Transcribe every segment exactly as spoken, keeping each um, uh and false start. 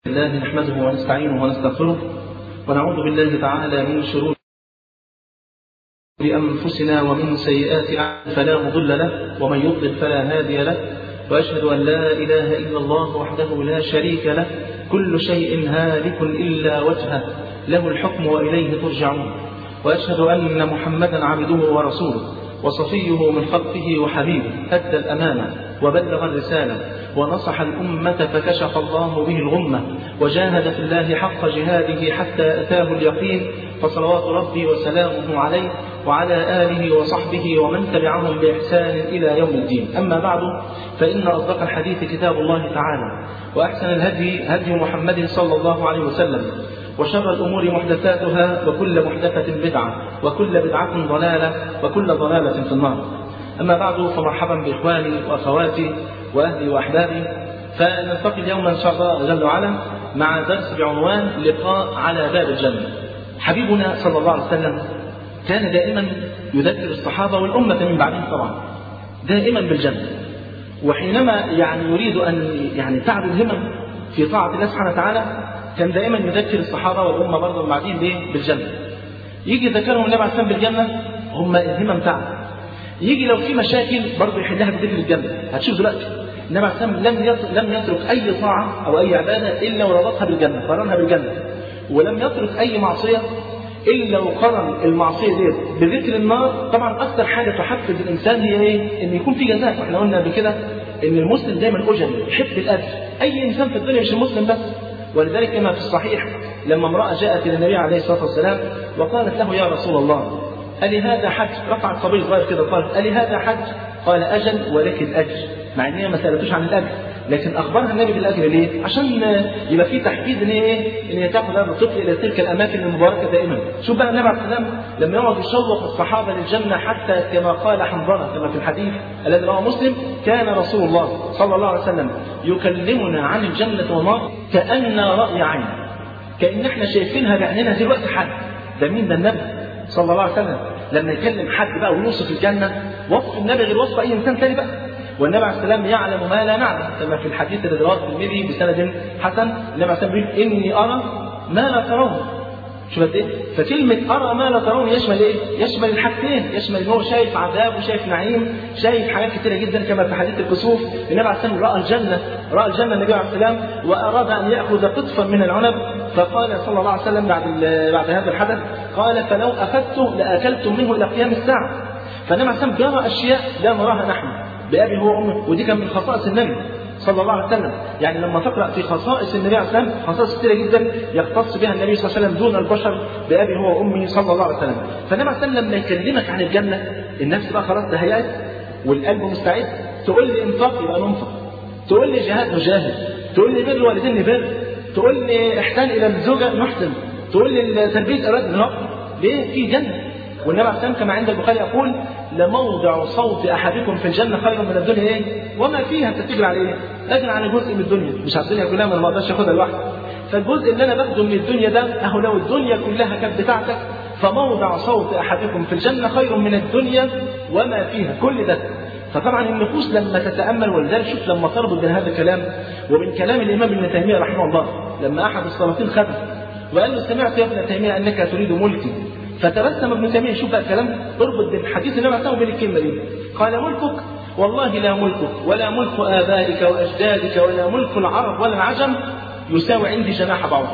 الله نحمده ونستعينه ونستغفره ونعوذ بالله تعالى من شرور أنفسنا ومن سيئات أعمالنا فلا مضل له ومن يضلل فلا هادي له، وأشهد أن لا إله إلا الله وحده لا شريك له، كل شيء هالك إلا وجهه، له الحكم وإليه ترجعون. وأشهد أن محمدا عبده ورسوله وصفيه من خلقه وحبيبه، أدى الأمانة وبلغ الرسالة ونصح الأمة فكشف الله به الغمة، وجاهد في الله حق جهاده حتى أتاه اليقين، فصلوات ربي وسلامه عليه وعلى آله وصحبه ومن تبعهم بإحسان إلى يوم الدين. أما بعد، فإن أصدق الحديث كتاب الله تعالى، وأحسن الهدي هدي محمد صلى الله عليه وسلم، وشر الأمور محدثاتها، وكل محدثة بدعة، وكل بدعة ضلالة، وكل ضلالة في النار. أما بعد، فمرحبا بإخواني وأخواتي وأهلي وأحبابي، فنلتقي اليوم إن شاء الله جل وعلا مع درس بعنوان لقاء على باب الجنة. حبيبنا صلى الله عليه وسلم كان دائما يذكر الصحابة والأمة من بعدهم طبعا دائما بالجنة، وحينما يعني يريد أن يعني تعب الهمم في طاعة الله سبحانه وتعالى كان دائما يذكر الصحابة والأمة برضه بعدين بالجنة. يجي يذكرهم النبي عليه الصلاة والسلام بالجنة، هم الهمم تعب. يجي لو في مشاكل برضه يحلها بذكر الجنة. هتشوف دلوقتي النبي عليه الصلاة والسلام لم لم يترك أي طاعة أو أي عبادة إلا وربطها بالجنة، قرنها بالجنة، ولم يترك أي معصية إلا وقرن المعصية دي بذكر النار. طبعا أكثر حاجة تحفز الإنسان هي إيه؟ إن يكون في جزاء. وإحنا قلنا قبل كده إن المسلم دايما أجل، يحب الأجر. أي إنسان في الدنيا مش المسلم بس. ولذلك كما في الصحيح لما امرأة جاءت إلى النبي عليه الصلاة والسلام وقالت له: يا رسول الله، ألي هذا حج؟ رفعت صبي صغير كده قالت: ألي هذا حج؟ قال: أجل ولك الأجر. مع إن هي ما سألتوش عن الأجر، لكن أخبرها النبي بالأجر. ليه؟ عشان يبقى في تحفيز إن هي إن هي تأخذ هذا الطفل إلى تلك الأماكن المباركة دائما. شوف بقى النبي عليه الصلاة والسلام لما يقعد يشوق الصحابة للجنة، حتى كما قال حنظلة كما في الحديث الذي رواه مسلم: كان رسول الله صلى الله عليه وسلم يكلمنا عن الجنة والنار كأن رأي عين، كأن احنا شايفينها بعيننا دلوقتي. حد ده مين؟ ده النبي صلى الله عليه وسلم لما يكلم حد بقى ويوصف الجنة وصف النبي غير وصف أي إنسان ثاني بقى. والنبي عليه السلام يعلم ما لا نعلم، كما في الحديث الذي رواه الترمذي بسند حسن. النبي عليه السلام يقول: إني أرى ما لا ترون. شوف قد إيه؟ فكلمة أرى ما لا ترون يشمل إيه؟ يشمل الحاجتين، يشمل إن هو شايف عذاب وشايف نعيم، شايف حاجات كثيرة جدا، كما في حديث الكسوف. النبي عليه السلام رأى الجنة، رأى الجنة النبي عليه السلام، وأراد أن يأخذ قطفا من العنب، فقال صلى الله عليه وسلم بعد بعد هذا الحدث، قال: فلو أخذته لأكلتم منه إلى قيام الساعة. فالنبي عليه السلام جرى أشياء لا نراها نحن بأبي هو وأمه، ودي كان من خصائص النبي صلى الله عليه وسلم. يعني لما تقرأ في خصائص النبي عليه السلام خصائص كثيرة جدا يختص بها النبي صلى الله عليه وسلم دون البشر بأبي هو وأمه صلى الله عليه وسلم. فالنبي عليه السلام لما يكلمك عن الجنة النفس بقى خلاص تهيأت والقلب مستعد. تقول لي انفاق يبقى ننفق، تقول لي جهاد نجاهد، تقول لي بر والدين نبر، تقول لي احسان إلى الزوجة نحسن، تقول لي تربية أولاد نربي. ليه؟ في جنة. والنبي عليه السلام كما عند البخاري يقول: لموضع صوت أحدكم في الجنة خير من الدنيا إيه؟ وما فيها. تتجري على إيه؟ أجري على جزء من الدنيا، مش على الدنيا كلها، ما أنا ما أقدرش آخدها لوحدي. فالجزء اللي أنا باخده من الدنيا ده أهو لو الدنيا كلها كانت بتاعتك، فموضع صوت أحدكم في الجنة خير من الدنيا وما فيها، كل ده. فطبعا النفوس لما تتأمل، ولذلك شوف لما تربط بين هذا الكلام ومن كلام الإمام ابن تيمية رحمه الله، لما أحد السلاطين خده وقال له: سمعت يا ابن تيمية أنك تريد ملكي. فتبسم ابن تيمية. شوف بقى الكلام، اربط بين الحديث اللي بعته وبين الكلمة دي. قال: ملكك؟ والله لا ملكك ولا ملك آبائك وأجدادك ولا ملك العرب ولا العجم يساوي عندي جناح بعوضة.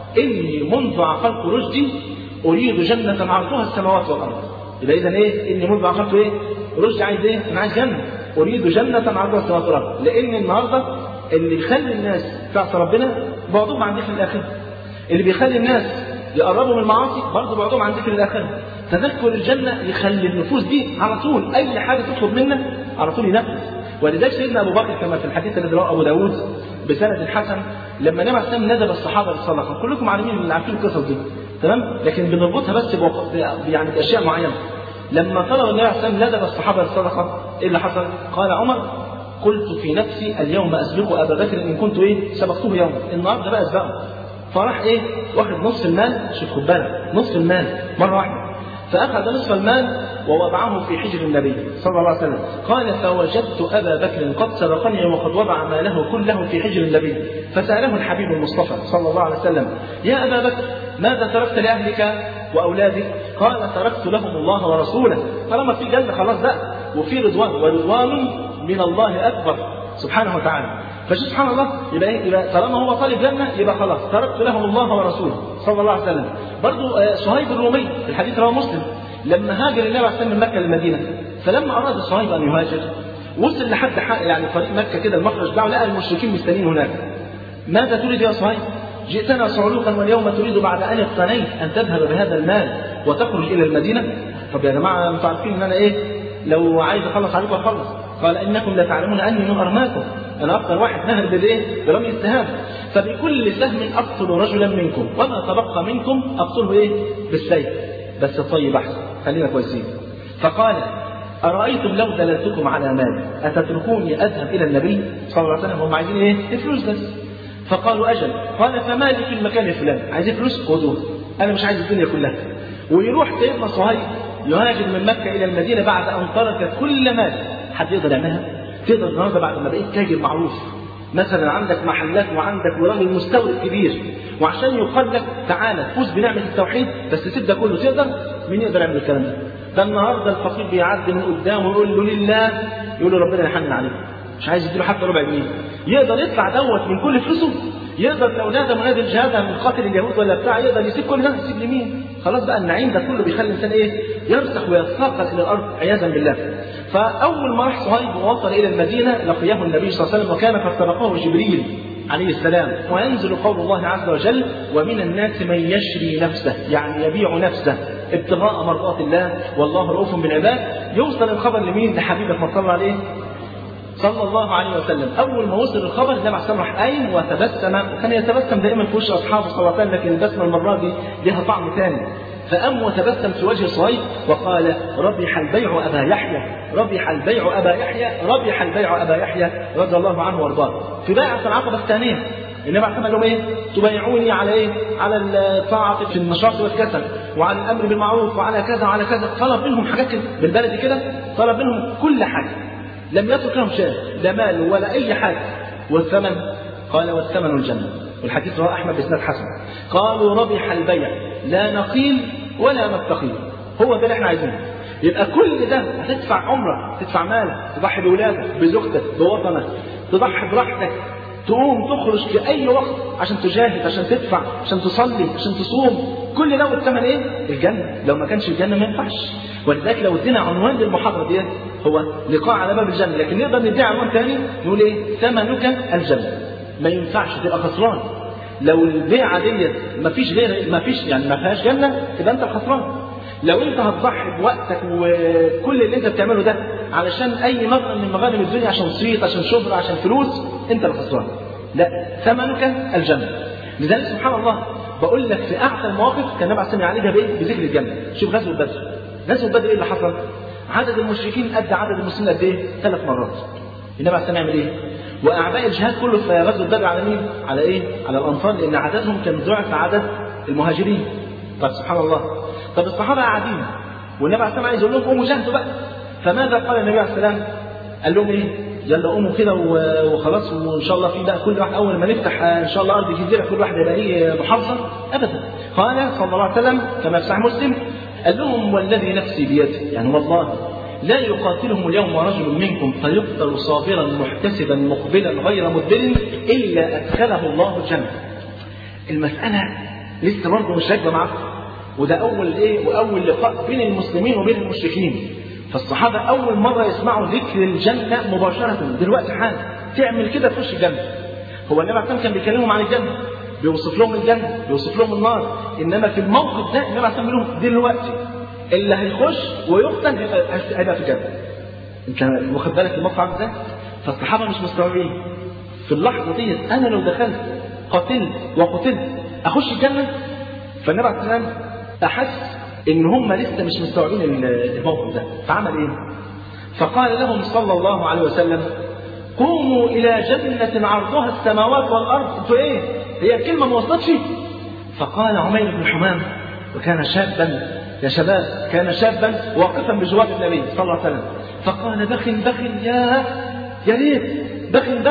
إني منذ عقلت رشدي أريد جنة عرضها السماوات والأرض. يبقى إذا إيه؟ إني منذ عقلت إيه؟ رشدي عايز إيه؟ أنا عايز جنة، أريد جنة عرضها السماوات والأرض. لأن النهاردة اللي يخلي الناس تعصي ربنا بعضهم عن ذكر الآخرة، اللي بيخلي الناس يقربوا من المعاصي برضه بعضهم عن ذكر الآخرة. تذكر الجنة يخلي النفوس دي على طول أي حاجة تطلب منك على طول ينفذ. ولذلك سيدنا أبو بكر كما في الحديث الذي رواه أبو داود بسند الحسن، لما النبي عليه السلام ندب الصحابة للصدقة، كلكم عارفين اللي عارفين القصص دي تمام، لكن بنربطها بس بوق... يعني بأشياء معينة. لما طلب النبي عليه السلام ندب الصحابة للصدقة، إيه اللي حصل؟ قال عمر: قلت في نفسي اليوم أسبق أبا بكر إن كنت إيه سبقته يوما، النهارده بقى أسبقه. فراح إيه؟ واخد نصف المال. شوف خد بالك، نصف المال مرة واحدة. فأخذ نصف المال ووضعه في حجر النبي صلى الله عليه وسلم. قال فوجدت أبا بكر قد سبقني وقد وضع ماله كله في حجر النبي، فسأله الحبيب المصطفى صلى الله عليه وسلم: يا أبا بكر ماذا تركت لأهلك وأولادك؟ قال: تركت لهم الله ورسوله. طالما في جنة خلاص بقى، وفي رضوان، ورضوان من الله أكبر سبحانه وتعالى. فسبحان الله، يبقى ايه؟ يبقى طالما هو طالب جنه يبقى خلاص تركت لهم الله ورسوله صلى الله عليه وسلم. برضه صهيب الرومي في الحديث رواه مسلم، لما هاجر النبي عليه الصلاه والسلام من مكه للمدينه، فلما اراد صهيب ان يهاجر وصل لحد حق يعني طريق مكه كده المخرج بتاعه، لقى المشركين مستنيين هناك. ماذا تريد يا صهيب؟ جئتنا صعلوكا واليوم تريد بعد ان اقتنيت ان تذهب بهذا المال وتخرج الى المدينه؟ طب يا جماعه انتوا عارفين ان انا ايه؟ لو عايز اخلص عليكم اخلص. قال: انكم لا تعلمون اني من ارماكم، انا اكثر واحد نهر بالايه؟ برمي السهام، فبكل سهم اقتل رجلا منكم وما تبقى منكم اقتله ايه؟ بالسيف. بس الطيب احسن، خلينا كويسين. فقال: ارايتم لو دللتكم على مال اتتركوني اذهب الى النبي صلى الله عليه وسلم؟ هم عايزين ايه؟ الفلوس بس. فقالوا: اجل. قال: فما لي في المكان الفلاني، عايزين فلوس خذوه، انا مش عايز الدنيا كلها. ويروح سيدنا صهيب يهاجر من مكه الى المدينه بعد ان ترك كل مال. حد يقدر يعملها؟ تقدر النهارده بعد ما بقيت تاجر معروف، مثلا عندك محلات وعندك وراجل مستورد كبير، وعشان يقال لك تعالى فوز بنعمه التوحيد بس سيب ده كله، تقدر؟ مين يقدر يعمل الكلام ده؟ ده النهارده الفقير بيعدي من قدامه ويقول له لله، يقول له ربنا يحنن عليك، مش عايز يديله حتى ربع جنيه. يقدر يدفع دوت من كل فلوسه؟ يقدر لو نادى منادي الجهاد من قاتل اليهود ولا بتاع يقدر يسيب كل ده؟ يسيب لمين؟ خلاص بقى النعيم ده كله بيخلي الانسان ايه؟ يرسخ ويتثاقل الى الارض عياذا بالله. فاول ما راح صهيب ووصل الى المدينه لقيه النبي صلى الله عليه وسلم، وكان قد سبقه جبريل عليه السلام. وينزل قول الله عز وجل: ومن الناس من يشري نفسه، يعني يبيع نفسه ابتغاء مرضات الله والله رؤوف بالعباد. يوصل الخبر لمين؟ لحبيبك ما صلى عليه صلى الله عليه وسلم. اول ما وصل الخبر النبي عليه الصلاه والسلام راح قايم وتبسم، وكان يتبسم دائما في وش اصحابه صلى الله عليه وسلم، لكن البسمه المره دي لها طعم ثاني. فقام وتبسم في وجه صهيب وقال: ربح البيع ابا يحيى، ربح البيع ابا يحيى، ربح البيع ابا يحيى رضي الله عنه وارضاه. في بيعه العقبه الثانيه النبي عليه الصلاه والسلام قال لهم ايه؟ تبايعوني على ايه؟ على الطاعه في النشاط والكسل، وعلى الامر بالمعروف، وعلى كذا وعلى كذا. طلب منهم حاجات كده بالبلدي كده، طلب منهم كل حاجه، لم يترك لهم شيء، لا مال ولا اي حاجه. والثمن؟ قال: والثمن الجنه. والحديث رواه احمد باسناد حسن. قالوا: ربح البيع، لا نقيل ولا نستقيل، هو ده اللي احنا عايزينه. يبقى كل ده هتدفع عمرك، تدفع مالك، تضحي بولادك، بزوجتك، بوطنك، تضحي براحتك، تقوم تخرج في اي وقت عشان تجاهد، عشان تدفع، عشان تصلي، عشان تصوم. كل ده والثمن ايه؟ الجنه. لو ما كانش الجنه ما ينفعش. ولذلك لو ادينا عنوان للمحاضره دي هو لقاء على باب الجنه، لكن نقدر نديها عنوان ثاني نقول ايه؟ ثمنك الجنه. ما ينفعش تبقى خسران. لو البيعه ديت ما فيش غير ما فيش يعني ما فيهاش جنه تبقى انت الخسران. لو انت هتضحي بوقتك وكل اللي انت بتعمله ده علشان اي مغنم من مغانم الدنيا، عشان صيت، عشان شهره، عشان فلوس، انت الخسران. لا، ثمنك الجنه. لذلك سبحان الله بقول لك في اعلى المواقف كان النبي عليه الصلاه والسلام يعالجها بايه؟ بذكر الجنه. شوف غزوه بدر، غزوه بدر ايه اللي حصل؟ عدد المشركين قد عدد المسلمين قد ايه؟ ثلاث مرات. النبي عليه الصلاه والسلام يعمل ايه؟ واعباء الجهاد كله في غزوه بدر على مين؟ على ايه؟ على الانصار، لان عددهم كان ضعف عدد المهاجرين. طب سبحان الله، طب الصحابه قاعدين والنبي عليه الصلاه والسلام عايز يقول لهم قوموا جاهدوا بقى. فماذا قال النبي عليه الصلاه والسلام؟ قال لهم ايه؟ يلا قوموا كده وخلاص، وان شاء الله في بقى كل واحد اول ما نفتح ان شاء الله ارض الجزيره كل واحد يبقى ايه؟ محافظه. ابدا. قال صلى الله عليه وسلم كما في صحيح مسلم، قال لهم: والذي نفسي بيده، يعني والله لا يقاتلهم اليوم رجل منكم فيقتل صابرا محتسبا مقبلا غير مدبر الا ادخله الله الجنه. المساله لسه برضه مش راكبه معاكم، وده اول ايه؟ واول لقاء بين المسلمين وبين المشركين. فالصحابه اول مره يسمعوا ذكر الجنه مباشره دلوقتي حالا. تعمل كده تخش الجنه. هو النبي عليه الصلاه والسلام كان بيكلمهم عن الجنه، بيوصف لهم الجنه، بيوصف لهم النار، انما في الموقف ده النبي عليه الصلاه والسلام بيقول لهم دلوقتي اللي هيخش ويقتل هيبقى في الجنه. انت واخد بالك الموقف عامل ازاي؟ فالصحابه مش مستوعبين في اللحظه دي، انا لو دخلت قتلت وقتلت اخش الجنه؟ فالنبي عليه الصلاه والسلام احس ان هم لسه مش مستوعبين الموقف ده، فعمل ايه؟ فقال لهم صلى الله عليه وسلم: قوموا الى جنه عرضها السماوات والارض. انتوا ايه؟ هي الكلمه ما وصلتش؟ فقال عمير بن حمام، وكان شابا يا شباب كان شابا واقفا بجوار النبي صلى الله عليه وسلم فقال بخ بخ يا يا ريت بخ بخ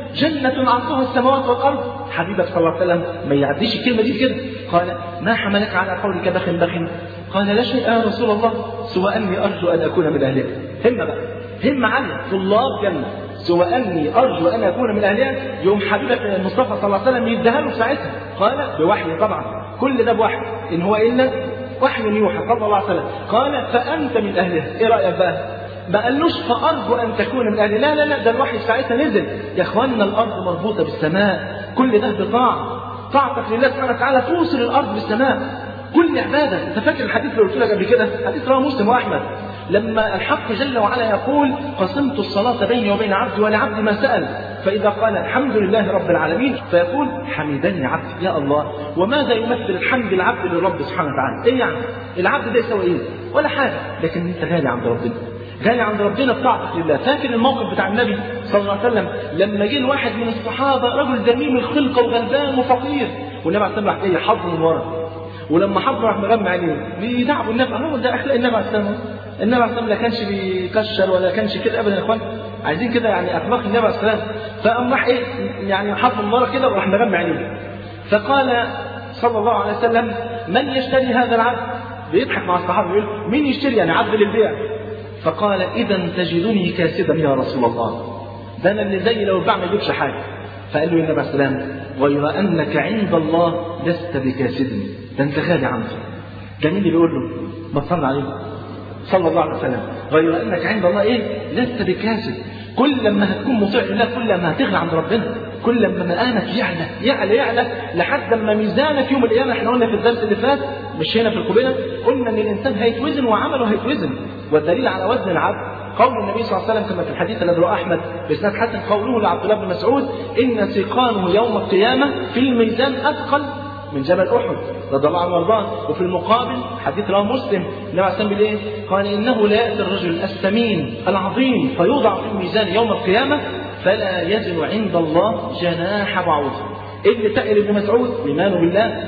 جنة عرضها السماوات والأرض. حبيبك صلى الله عليه وسلم ما يعديش الكلمة دي كده. قال ما حملك على قولك بخ بخ؟ قال لا شيء يا رسول الله سوى أني أرجو أن أكون من أهلها. همة بقى، همة عالية، طلاب جنة، سوى أني أرجو أن أكون من أهلها. يوم حبيبك المصطفى صلى الله عليه وسلم يديها له في ساعتها. قال بوحي طبعا، كل ده بوحي، إن هو إلا وحي يوحى صلى الله عليه وسلم. قال فأنت من أهلها. إيه رأيك بقى؟ ما قالوش فأرجو أن تكون من أهلها، لا لا لا، ده الوحي ساعتها نزل. يا إخواننا الأرض مربوطة بالسماء، كل ده بطاعة، طاعتك لله سبحانه وتعالى توصل الأرض بالسماء. كل عبادة. أنت فاكر الحديث اللي قلت لك قبل كده؟ حديث رواه مسلم وأحمد، لما الحق جل وعلا يقول قسمت الصلاة بيني وبين عبدي ولعبدي ما سأل، فإذا قال الحمد لله رب العالمين فيقول حمدني عبدي. يا الله، وماذا يمثل الحمد العبد للرب سبحانه وتعالى؟ إيه يعني؟ العبد ده يسوي إيه؟ ولا حاجة، لكن أنت غالي عند ربنا، غالي عند ربنا بطاعتك لله. فاكر الموقف بتاع النبي صلى الله عليه وسلم لما جه واحد من الصحابة رجل ذميم الخلقة وغلبان وفقير، والنبي عليه الصلاة والسلام راح حضنه من ورا، ولما حضنه راح مغمى عينيه بيدعبوا النبي. هو ده أخلاق النبي عليه الصلاة والسلام. النبي عليه الصلاة والسلام لا كانش بيكشر ولا كانش كده أبدا يا إخوان، عايزين كده يعني أخلاق النبي عليه الصلاة والسلام. فقام راح إيه يعني حضنه من ورا كده وراح مغمى عينيه. فقال صلى الله عليه وسلم من يشتري هذا العبد؟ بيضحك مع الصحابة يقول مين يشتري يعني عبد للبيع؟ فقال إذا تجدني كاسدا يا رسول الله، ده أنا اللي زي لو الباع ما يجيبش حاجة. فقال له النبي عليه السلام غير أنك عند الله لست بكاسد، ده أنت غالي عنده. ده مين اللي بيقول له؟ ما تصلى عليه صلى الله عليه وسلم. غير أنك عند الله إيه؟ لست بكاسد. كل لما هتكون مطيع لله كل لما هتغلى عند ربنا، كل لما مقامك يعلى يعلى يعلى لحد ما ميزانك يوم القيامة. احنا قلنا في الدرس اللي فات مش هنا في القبيلة، قلنا ان الانسان هيتوزن وعمله هيتوزن، والدليل على وزن العبد قول النبي صلى الله عليه وسلم كما في الحديث الذي رواه احمد باسناد حسن، قوله لعبد الله بن مسعود ان سيقانه يوم القيامة في الميزان اثقل من جبل احد رضي الله عنه وارضاه. وفي المقابل حديث رواه مسلم النبي عليه الصلاه والسلام ايه؟ قال انه لا ياتي الرجل السمين العظيم فيوضع في الميزان يوم القيامة فلا يزن عند الله جناح بعوض. ايه اللي تقل ابن مسعود؟ ايمانه بالله،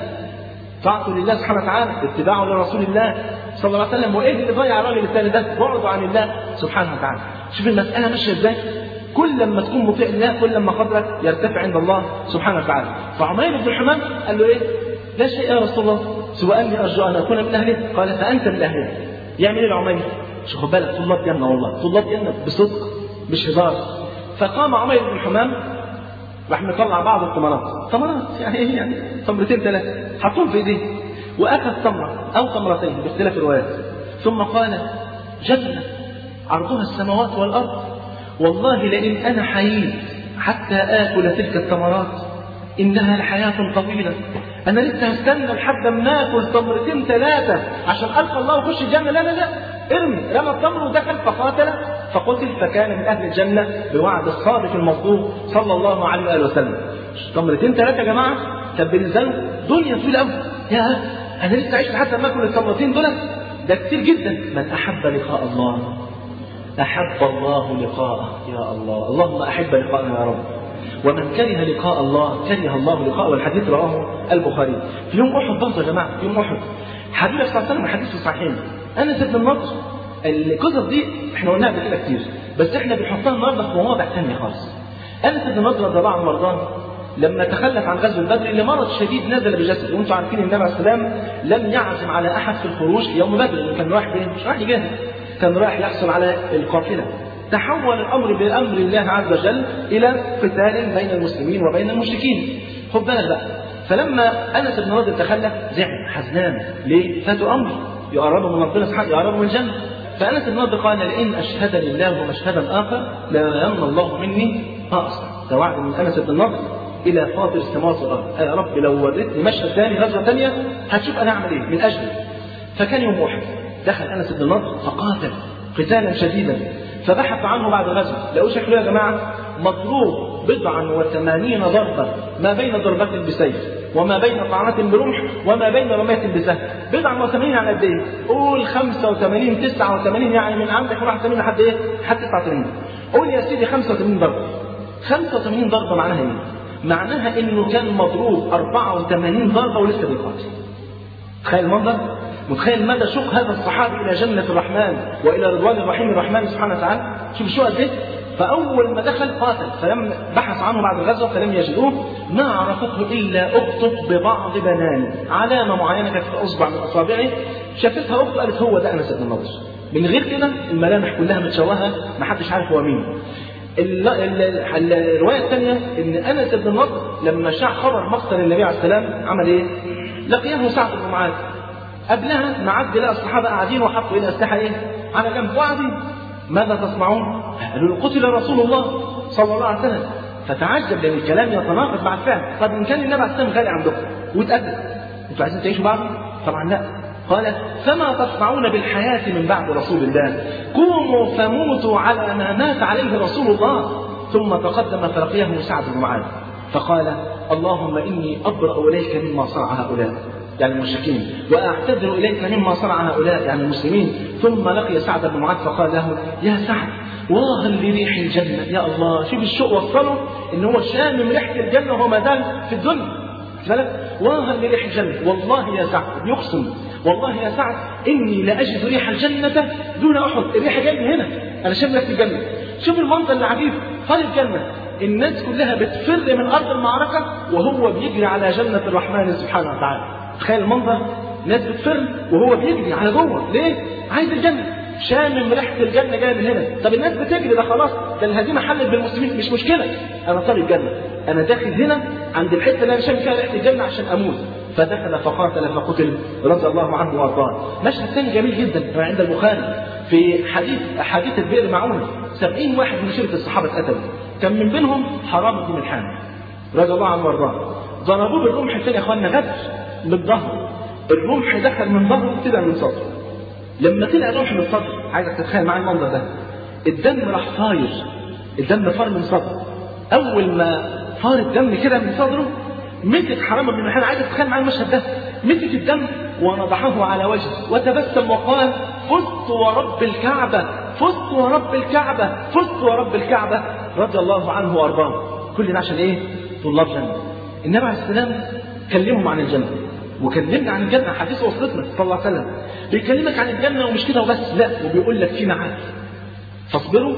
طاعته لله سبحانه وتعالى، اتباعه لرسول الله صلى الله عليه وسلم. وايه اللي ضيع الراجل الثاني ده؟ بعده عن الله سبحانه وتعالى. شوف المساله ماشيه ازاي، كل لما تكون مطيع لله كل لما قدرك يرتفع عند الله سبحانه وتعالى. فعمير بن الحمام قال له ايه؟ لا شيء يا رسول الله سوى اني ارجو ان اكون من اهله. قال فانت من اهله. يعمل ايه العمير؟ شوف بالك، طلاب جنه والله، طلاب جنه بصدق مش هزار. فقام عمير بن الحمام راح مطلع بعض التمرات، تمرات يعني ايه؟ يعني تمرتين ثلاثه حطهم في ايديه، واخذ تمره او تمرتين باختلاف الروايات، ثم قال جنه عرضها السماوات والارض، والله لئن انا حييت حتى اكل تلك التمرات انها لحياه طويله، انا لسه هستنى لحد ما اكل تمرتين ثلاثه عشان القى الله واخش الجنه. لا لا لا، ارمي. رمى التمر ودخل فقاتل فقتل فكان من اهل الجنه بوعد الصادق المصدوق صلى الله عليه واله وسلم. تمرتين ثلاثه يا جماعه كان بالنسبه له دنيا طويله قوي. يا انا لسه عايش لحد ما اكل التمرتين دول، ده كتير جدا. من احب لقاء الله احب الله لقاءه. يا الله، اللهم احب لقاءنا يا رب. ومن كره لقاء الله كره الله لقاءه. والحديث رواه البخاري. في يوم احد برضه يا جماعه، في يوم احد حبيبي صلى الله عليه وسلم الحديث في الصحيحين انس بن النضر. القصص دي احنا قلناها قبل كده كتير، بس احنا بنحطها النهارده في مواضع ثانيه خالص. انس بن النضر رضي الله عنه وارضاه لما تخلف عن غزو البدر لمرض شديد نزل بجسده، وانتم عارفين النبي عليه السلام لم يعزم على احد في الخروج في يوم بدر، لانه كان رايح فين؟ مش رايح يجاهد، كان رايح يحصل على القافله. تحول الامر بامر الله عز وجل الى قتال بين المسلمين وبين المشركين. خد بالك بقى، فلما انس بن النضر تخلف زعل حزنان. ليه؟ فاتوا امر يقربوا من ربنا سبحانه، يقربوا من الجنه. فانس بن النضر قال لئن اشهدني الله مشهدا اخر ليمن الله مني ما اصنع. ده وعد من انس بن النضر الى فاطر السماوات والارض. يا رب لو وريتني مشهد ثاني غزوه ثانيه هتشوف انا اعمل ايه من اجلي. فكان يوم احد دخل انس بن النضر فقاتل قتالا شديدا، فبحث عنه بعد غزوه لقوا شكله يا جماعه مضروب بضعا وثمانين ضربه، ما بين ضربه بسيف وما بين طعنة برمح وما بين رمية بسهم. بضعا وثمانين على قد ايه؟ قول خمسة وثمانين تسعة وثمانين، يعني من عندك واحد وثمانين لحد ايه؟ لحد تسعة وثمانين. قول يا سيدي خمسة وثمانين ضربه. خمسة وثمانين ضربه معناها ايه؟ معناها انه كان مضروب أربعة وثمانين ضربه ولسه بيقاتل. تخيل المنظر، متخيل مدى شوق هذا الصحابي الى جنه الرحمن والى رضوان الرحيم الرحمن سبحانه وتعالى؟ شوف الشوق قد ايه. فاول ما دخل قاتل، فلم بحث عنه بعد الغزوه فلم يجدوه، ما عرفته الا اخته ببعض بنانه، علامه معينه كانت في اصبع من اصابعه شافتها اخته قالت هو ده انس بن النضر. من غير كده الملامح كلها متشوهه، ما حدش عارف هو مين. الروايه الثانيه ان انس بن النضر لما شاع خبر مقتل النبي عليه السلام عمل ايه؟ لقيه سعد بن معاذ. قبلها معدي لقى الصحابه قاعدين وحطوا الى اسلحه ايه؟ على جنب وقاعدين. ماذا تصنعون؟ قالوا قتل رسول الله صلى الله عليه وسلم. فتعجب لان الكلام يتناقض مع الفعل. طب ان كان النبي عليه السلام غالي عندكم واتقدم، انتوا عايزين تعيشوا بعده؟ طبعا لا. قال فما تصنعون بالحياة من بعد رسول الله؟ قوموا فموتوا على ما مات عليه رسول الله. ثم تقدم فلقيه سعد بن معاذ فقال اللهم إني أبرأ إليك مما صنع هؤلاء، يعني المشركين، وأعتذر إليك مما صنع هؤلاء، يعني المسلمين. ثم لقي سعد بن معاذ فقال له يا سعد واها لريح الجنة. يا الله، شوف الشوق وصله إن هو شامم ريحة الجنة وهو ما زال في الدنيا. واها لريح الجنة، والله يا سعد يقسم والله يا سعد إني لأجد ريح الجنة دون أحد. الريحة جاية هنا، أنا شايف لك الجنة. شوف المنظر العجيب، طريق الجنة، الناس كلها بتفر من أرض المعركة وهو بيجري على جنة الرحمن سبحانه وتعالى. تخيل المنظر، ناس بتفر وهو بيجري على جوه. ليه؟ عايز الجنة، شامم ريحة الجنة جاية من هنا. طب الناس بتجري، ده خلاص، ده الهزيمة حلت بالمسلمين، مش مشكلة، أنا طالب الجنة، أنا داخل هنا عند الحتة اللي أنا شامم فيها ريحة الجنة عشان أموت. فدخل فقاتل فقتل رضي الله عنه وارضاه. مشهد ثاني جميل جدا عند البخاري في حديث حادثة بئر معونة. سبعين واحد من شركة الصحابة اتقتلوا، كان من بينهم حرام بن ملحان رضي الله عنه وارضاه. ضربوه بالرمح الثاني يا اخوانا غدر بالظهر، الرمح دخل من ظهره طلع من صدره. لما طلع الرمح من الصدر، عايزك تتخيل معايا المنظر ده، الدم راح طاير، الدم فار من صدره. اول ما فار الدم كده من صدره مسك حرام بن ملحان، عايز تتخيل معايا المشهد ده، مسك الدم ونضحه على وجهه وتبسم وقال فزت ورب الكعبة، فزت ورب الكعبة، فزت ورب الكعبة، رضي الله عنه وارضاه. كل ده عشان ايه؟ طلاب جنة. النبي عليه السلام كلمهم عن الجنة، وكلمنا عن الجنة، حديث وصلتنا صلى الله عليه وسلم، بيكلمك عن الجنة ومش كده وبس، لا، وبيقول لك في ميعاد، فاصبروا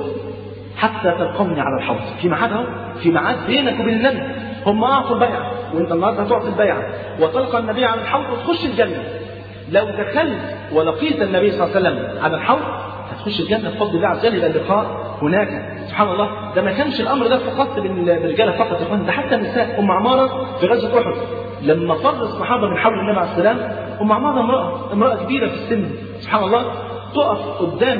حتى تلقوني على الحوض. في ميعاد اهو، في ميعاد بينك وبين النبي. هم اعطوا البيعة وانت النهارده هتعطي البيعة وتلقى النبي على الحوض وتخش الجنة. لو دخلت ولقيت النبي صلى الله عليه وسلم على الحوض هتخش الجنة بفضل الله عز وجل. يبقى اللقاء هناك. سبحان الله، ده ما كانش الامر ده فقط بالرجاله فقط يا اخوان، ده حتى النساء. ام عمارة في غزوة احد لما فر الصحابة من حول النبي عليه السلام، ام عمارة امرأة امرأة كبيرة في السن، سبحان الله، تقف قدام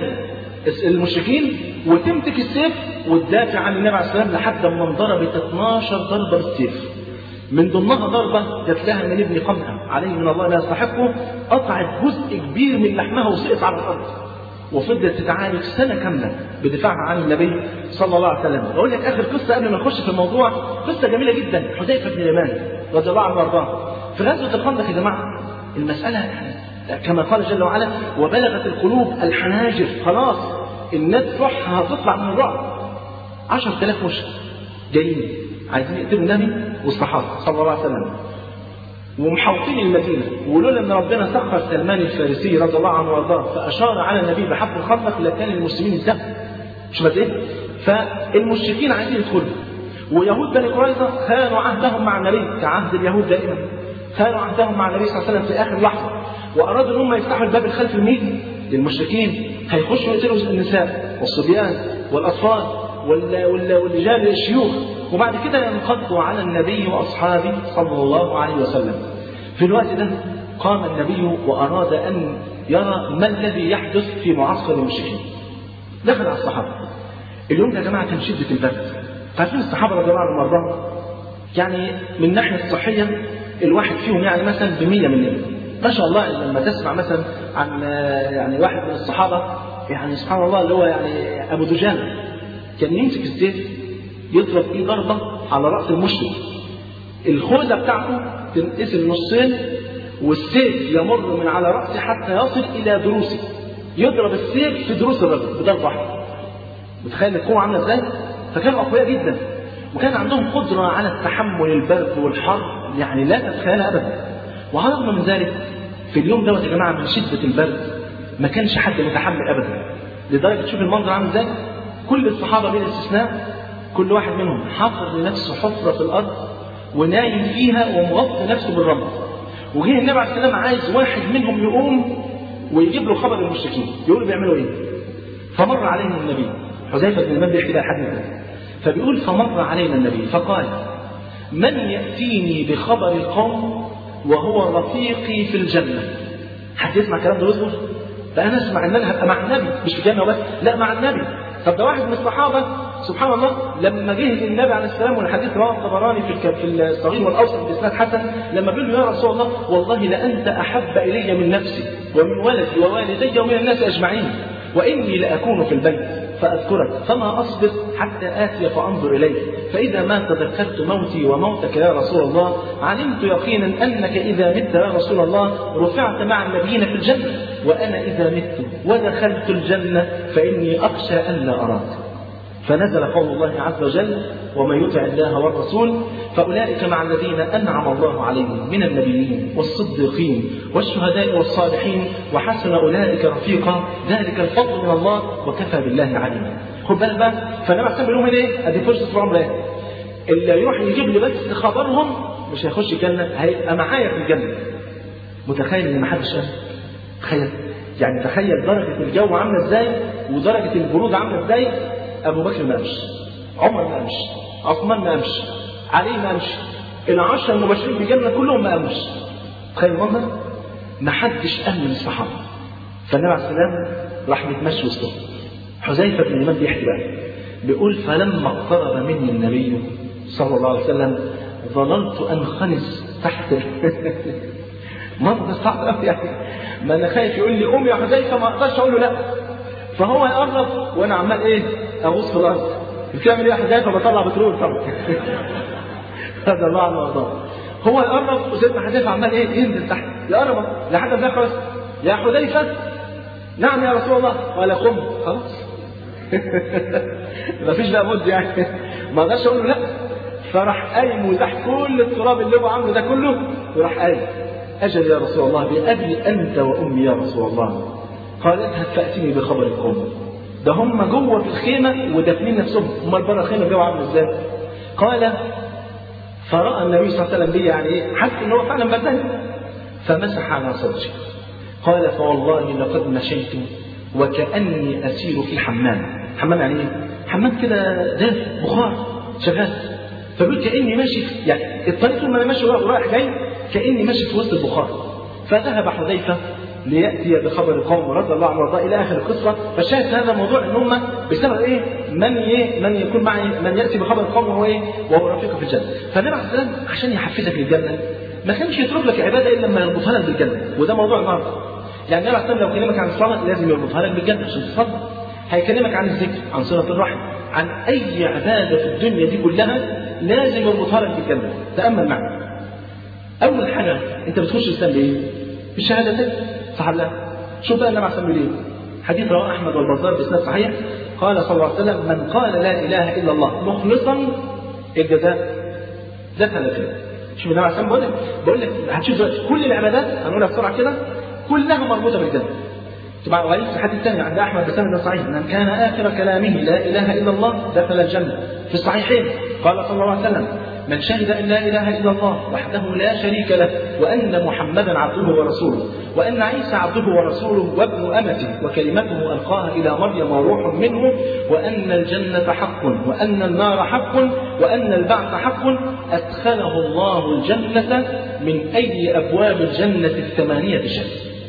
المشركين وتمسك السيف وتدافع عن النبي عليه السلام لحد ما انضربت اثناشر ضربة بالسيف. من ضمنها ضربة جات لها من ابن قمها عليه من الله لا يستحقه، قطعت جزء كبير من لحمها وسقط على الأرض، وفضلت تتعالج سنة كاملة بدفاعها عن النبي صلى الله عليه وسلم. أقول لك آخر قصة قبل ما نخش في الموضوع، قصة جميلة جدا. حذيفة بن اليمان رضي الله عنه وارضاه في غزوة الخندق يا جماعة، المسألة كما قال جل وعلا وبلغت القلوب الحناجر، خلاص الناس روحها هتطلع من الرعب. عشرة آلاف مشرك جايين عايزين يقتلوا النبي والصحابة صلى الله عليه وسلم ومحوطين المدينة، ولولا ان ربنا سخر سلمان الفارسي رضي الله عنه وارضاه فاشار على النبي بحفر الخندق لكان المسلمين الدم. مش بس ايه؟ فالمشركين عايزين يدخلوا، ويهود بني قريظة خانوا عهدهم مع النبي كعهد اليهود دائما، خانوا عهدهم مع النبي صلى الله عليه وسلم في اخر لحظة، وارادوا ان هم يفتحوا الباب الخلفي لمين؟ للمشركين. هيخشوا يقتلوا النساء والصبيان والاطفال والرجال الشيوخ، وبعد كده ينقضوا على النبي واصحابه صلى الله عليه وسلم. في الوقت ده قام النبي واراد ان يرى ما الذي يحدث في معسكر المشركين. دخل على الصحابه. اليوم ده يا جماعه كان شده البرد، فعارفين الصحابه رضي الله عنهم وارضاهم يعني من الناحيه الصحيه الواحد فيهم يعني مثلا بمية مننا ما شاء الله. لما تسمع مثلا عن يعني واحد من الصحابه يعني سبحان الله اللي هو يعني ابو دجانه كان يمسك السيف يضرب ايه ضربه على راس المشرك، الخوذه بتاعته تنقسم نصين والسيف يمر من على راسه حتى يصل الى ضروسه، يضرب السيف في ضروس الرجل بضربه واحده. متخيل القوه عامله ازاي؟ فكانوا اقوياء جدا، وكان عندهم قدره على التحمل البرد والحر يعني لا تتخيلها ابدا. وعلى الرغم من ذلك في اليوم دوت يا جماعة من شدة البرد ما كانش حد متحمل أبدا، لدرجة تشوف المنظر عامل ازاي، كل الصحابة بلا استثناء كل واحد منهم حفر لنفسه حفرة في الأرض ونايم فيها ومغطي نفسه بالرمل. وجه النبي عليه السلام عايز واحد منهم يقوم ويجيب له خبر المشركين يقولوا بيعملوا ايه. فمر علينا النبي، حذيفة بن اليمان بيحكي بقى حديث، فبيقول فمر علينا النبي فقال من يأتيني بخبر القوم وهو رفيقي في الجنة. حد يسمع الكلام ده ويصبر؟ بقى انا اسمع ان انا هبقى مع النبي مش في الجنة بس، لا مع النبي. طب ده واحد من الصحابة سبحان الله لما جه للنبي عليه السلام، والحديث رواه الطبراني في في الصغير والاوسط باسناد حسن، لما بيقول له يا رسول الله والله لانت احب الي من نفسي ومن ولدي ووالدي ومن الناس اجمعين، واني لاكون في البيت فاذكرك فما اصبر حتى اتي فانظر اليك، فاذا ما تذكرت موتي وموتك يا رسول الله علمت يقينا انك اذا مت يا رسول الله رفعت مع النبيين في الجنه، وانا اذا مت ودخلت الجنه فاني اخشى ان لا اراك. فنزل قول الله عز وجل ومن يطع الله والرسول فأولئك مع الذين أنعم الله عليهم من النبيين والصديقين والشهداء والصالحين وحسن أولئك رفيقا ذلك الفضل من الله وكفى بالله عليما. خد بالك بقى، فالنبي عليه لهم ايه؟ ادي فرصه في عمره ايه؟ اللي يروح يجيب لي بس خبرهم مش هيخش الجنه، هيبقى معايا في الجنه. متخيل ان ما حدش قال؟ تخيل يعني، تخيل درجه الجو عامله ازاي ودرجه البرود عامله ازاي. ابو بكر ما قامش، عمر ما قامش، عثمان ما قامش، علي ما قامش، العشره المبشرين بالجنه كلهم ما قامش. تخيل المنظر، ما حدش قام من الصحابه. فالنبي عليه السلام راح متمشي وسطهم. حذيفه بن اليمان بيحكي بقى بيقول فلما اقترب مني النبي صلى الله عليه وسلم ظللت انخنس تحت منظر صعب قوي يعني، ما انا خايف يقول لي قوم يا حذيفه ما اقدرش اقول له لا، فهو يقرب وانا عمال ايه اغوص في الارض. بتعمل ايه يا حذيفه؟ بطلع بترول طبعا هذا الله عنه وارضاه. هو يقرب وسيدنا حذيفه عمال ايه ينزل تحت، يقرب لحد ما خلاص يا حذيفه نعم يا رسول الله، قال قم خلاص مفيش بقى مد يعني ما اقدرش اقول له لا. فراح قايم وتحت كل التراب اللي هو عامله ده كله وراح قايم اجل يا رسول الله بابي انت وامي يا رسول الله. قال اذهب فاتني بخبر القوم. ده هم جوه في الخيمه ودافنين نفسهم، امال بره الخيمه الجو عامل ازاي؟ قال فراى النبي صلى الله عليه وسلم بي يعني ايه، حس ان هو فعلا بردان فمسح على صدري. قال فوالله لقد مشيت وكاني اسير في حمام. حمام يعني ايه؟ حمام كده دافئ بخار شغال. فبيقول كاني ماشي يعني الطريق طول ما انا ماشي ورايح جاي كاني ماشي في وسط البخار. فذهب حذيفه لياتي بخبر القوم رضي الله عنه وارضاه الى اخر القصه. فالشاهد هذا الموضوع ان هم بسبب ايه؟ من ايه؟ من يكون معي من ياتي بخبر القوم وهو ايه؟ وهو رفيقه في الجنه. فالنبي عليه السلام عشان يحفزك للجنه ما كانش يترك لك عباده الا لما يربطها لك بالجنه، وده موضوع النهارده. يعني النبي عليه السلام لو كلمك عن الصلاه لازم يربطها لك بالجنه عشان تصلي. هيكلمك عن الذكر، عن صله الرحم، عن اي عباده في الدنيا دي كلها لازم يربطها لك بالجنه. تامل معي. اول حاجه انت بتخش الاسلام بايه؟ بالشهادتين، صح ولا لا؟ شوف بقى النبي عليه السلام بيقول ايه؟ حديث رواه احمد والبزار باسناد صحيح. قال صلى الله عليه وسلم من قال لا اله الا الله مخلصا الجزاء دخل الجنه. شوف النبي عليه السلام بيقول لك بقول لك هتشوف دلوقتي كل العبادات هنقولها بسرعه كده كلها مربوطه بالجنه. طبعا وعليه في الحديث الثاني عند احمد بسند صحيح من كان اخر كلامه لا اله الا الله دخل الجنه. في الصحيحين قال صلى الله عليه وسلم من شهد ان لا اله الا الله وحده لا شريك له وان محمدا عبده ورسوله وان عيسى عبده ورسوله وابن امته وكلمته القاها الى مريم وروح منه وان الجنه حق وان النار حق وان البعث حق ادخله الله الجنه من اي ابواب الجنه الثمانيه شاء.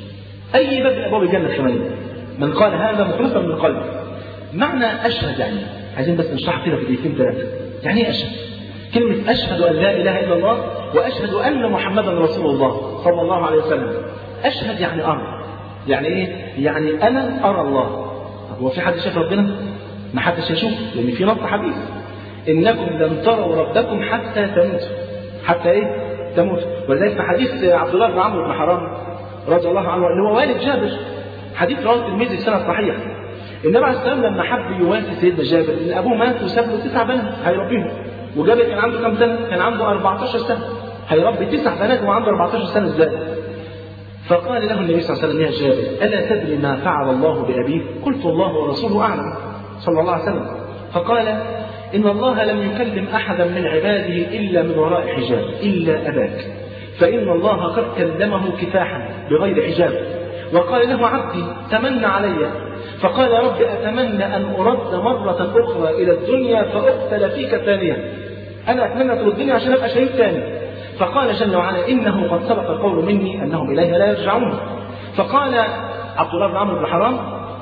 اي باب من ابواب الجنه الثمانيه. من قال هذا مخلصا من قلبه. معنى اشهد يعني عايزين بس نشرح كده في دقيقتين ثلاثه. يعني ايه اشهد؟ كلمة أشهد أن لا إله إلا الله وأشهد أن محمدا رسول الله صلى الله عليه وسلم. أشهد يعني أرى. يعني إيه؟ يعني أنا أرى الله. طب هو في حد شاف ربنا؟ ما حدش يشوف، لأن في نص حديث إنكم لن تروا ربكم حتى تموتوا. حتى إيه؟ تموتوا. ولذلك في حديث عبد الله بن عمرو بن حرام رضي الله عنه اللي هو والد جابر، حديث رواه الترمذي في سنة صحيح. النبي عليه السلام لما حب يواسي سيدنا جابر إن أبوه مات وساب له تسع بنات هيربيهم. وجابر كان عنده كم سنة؟ كان عنده أربعتاشر سنة. هيربي تسع بنات وهو عنده أربعتاشر سنة ازاي؟ فقال له النبي صلى الله عليه وسلم: يا جابر ألا تدري ما فعل الله بأبيك؟ قلت: الله ورسوله أعلم، صلى الله عليه وسلم. فقال: إن الله لم يكلم أحدا من عباده إلا من وراء حجاب إلا أباك، فإن الله قد كلمه كفاحا بغير حجاب. وقال له: عبدي تمنى علي، فقال: رب أتمنى أن أرد مرة أخرى إلى الدنيا فأقتل فيك ثانية. أنا أتمنى ترد الدنيا عشان أبقى شهيد ثاني. فقال جل وعلا: إنه قد سبق القول مني أنهم إليها لا يرجعون. فقال عبد الله بن عمرو بن حرام: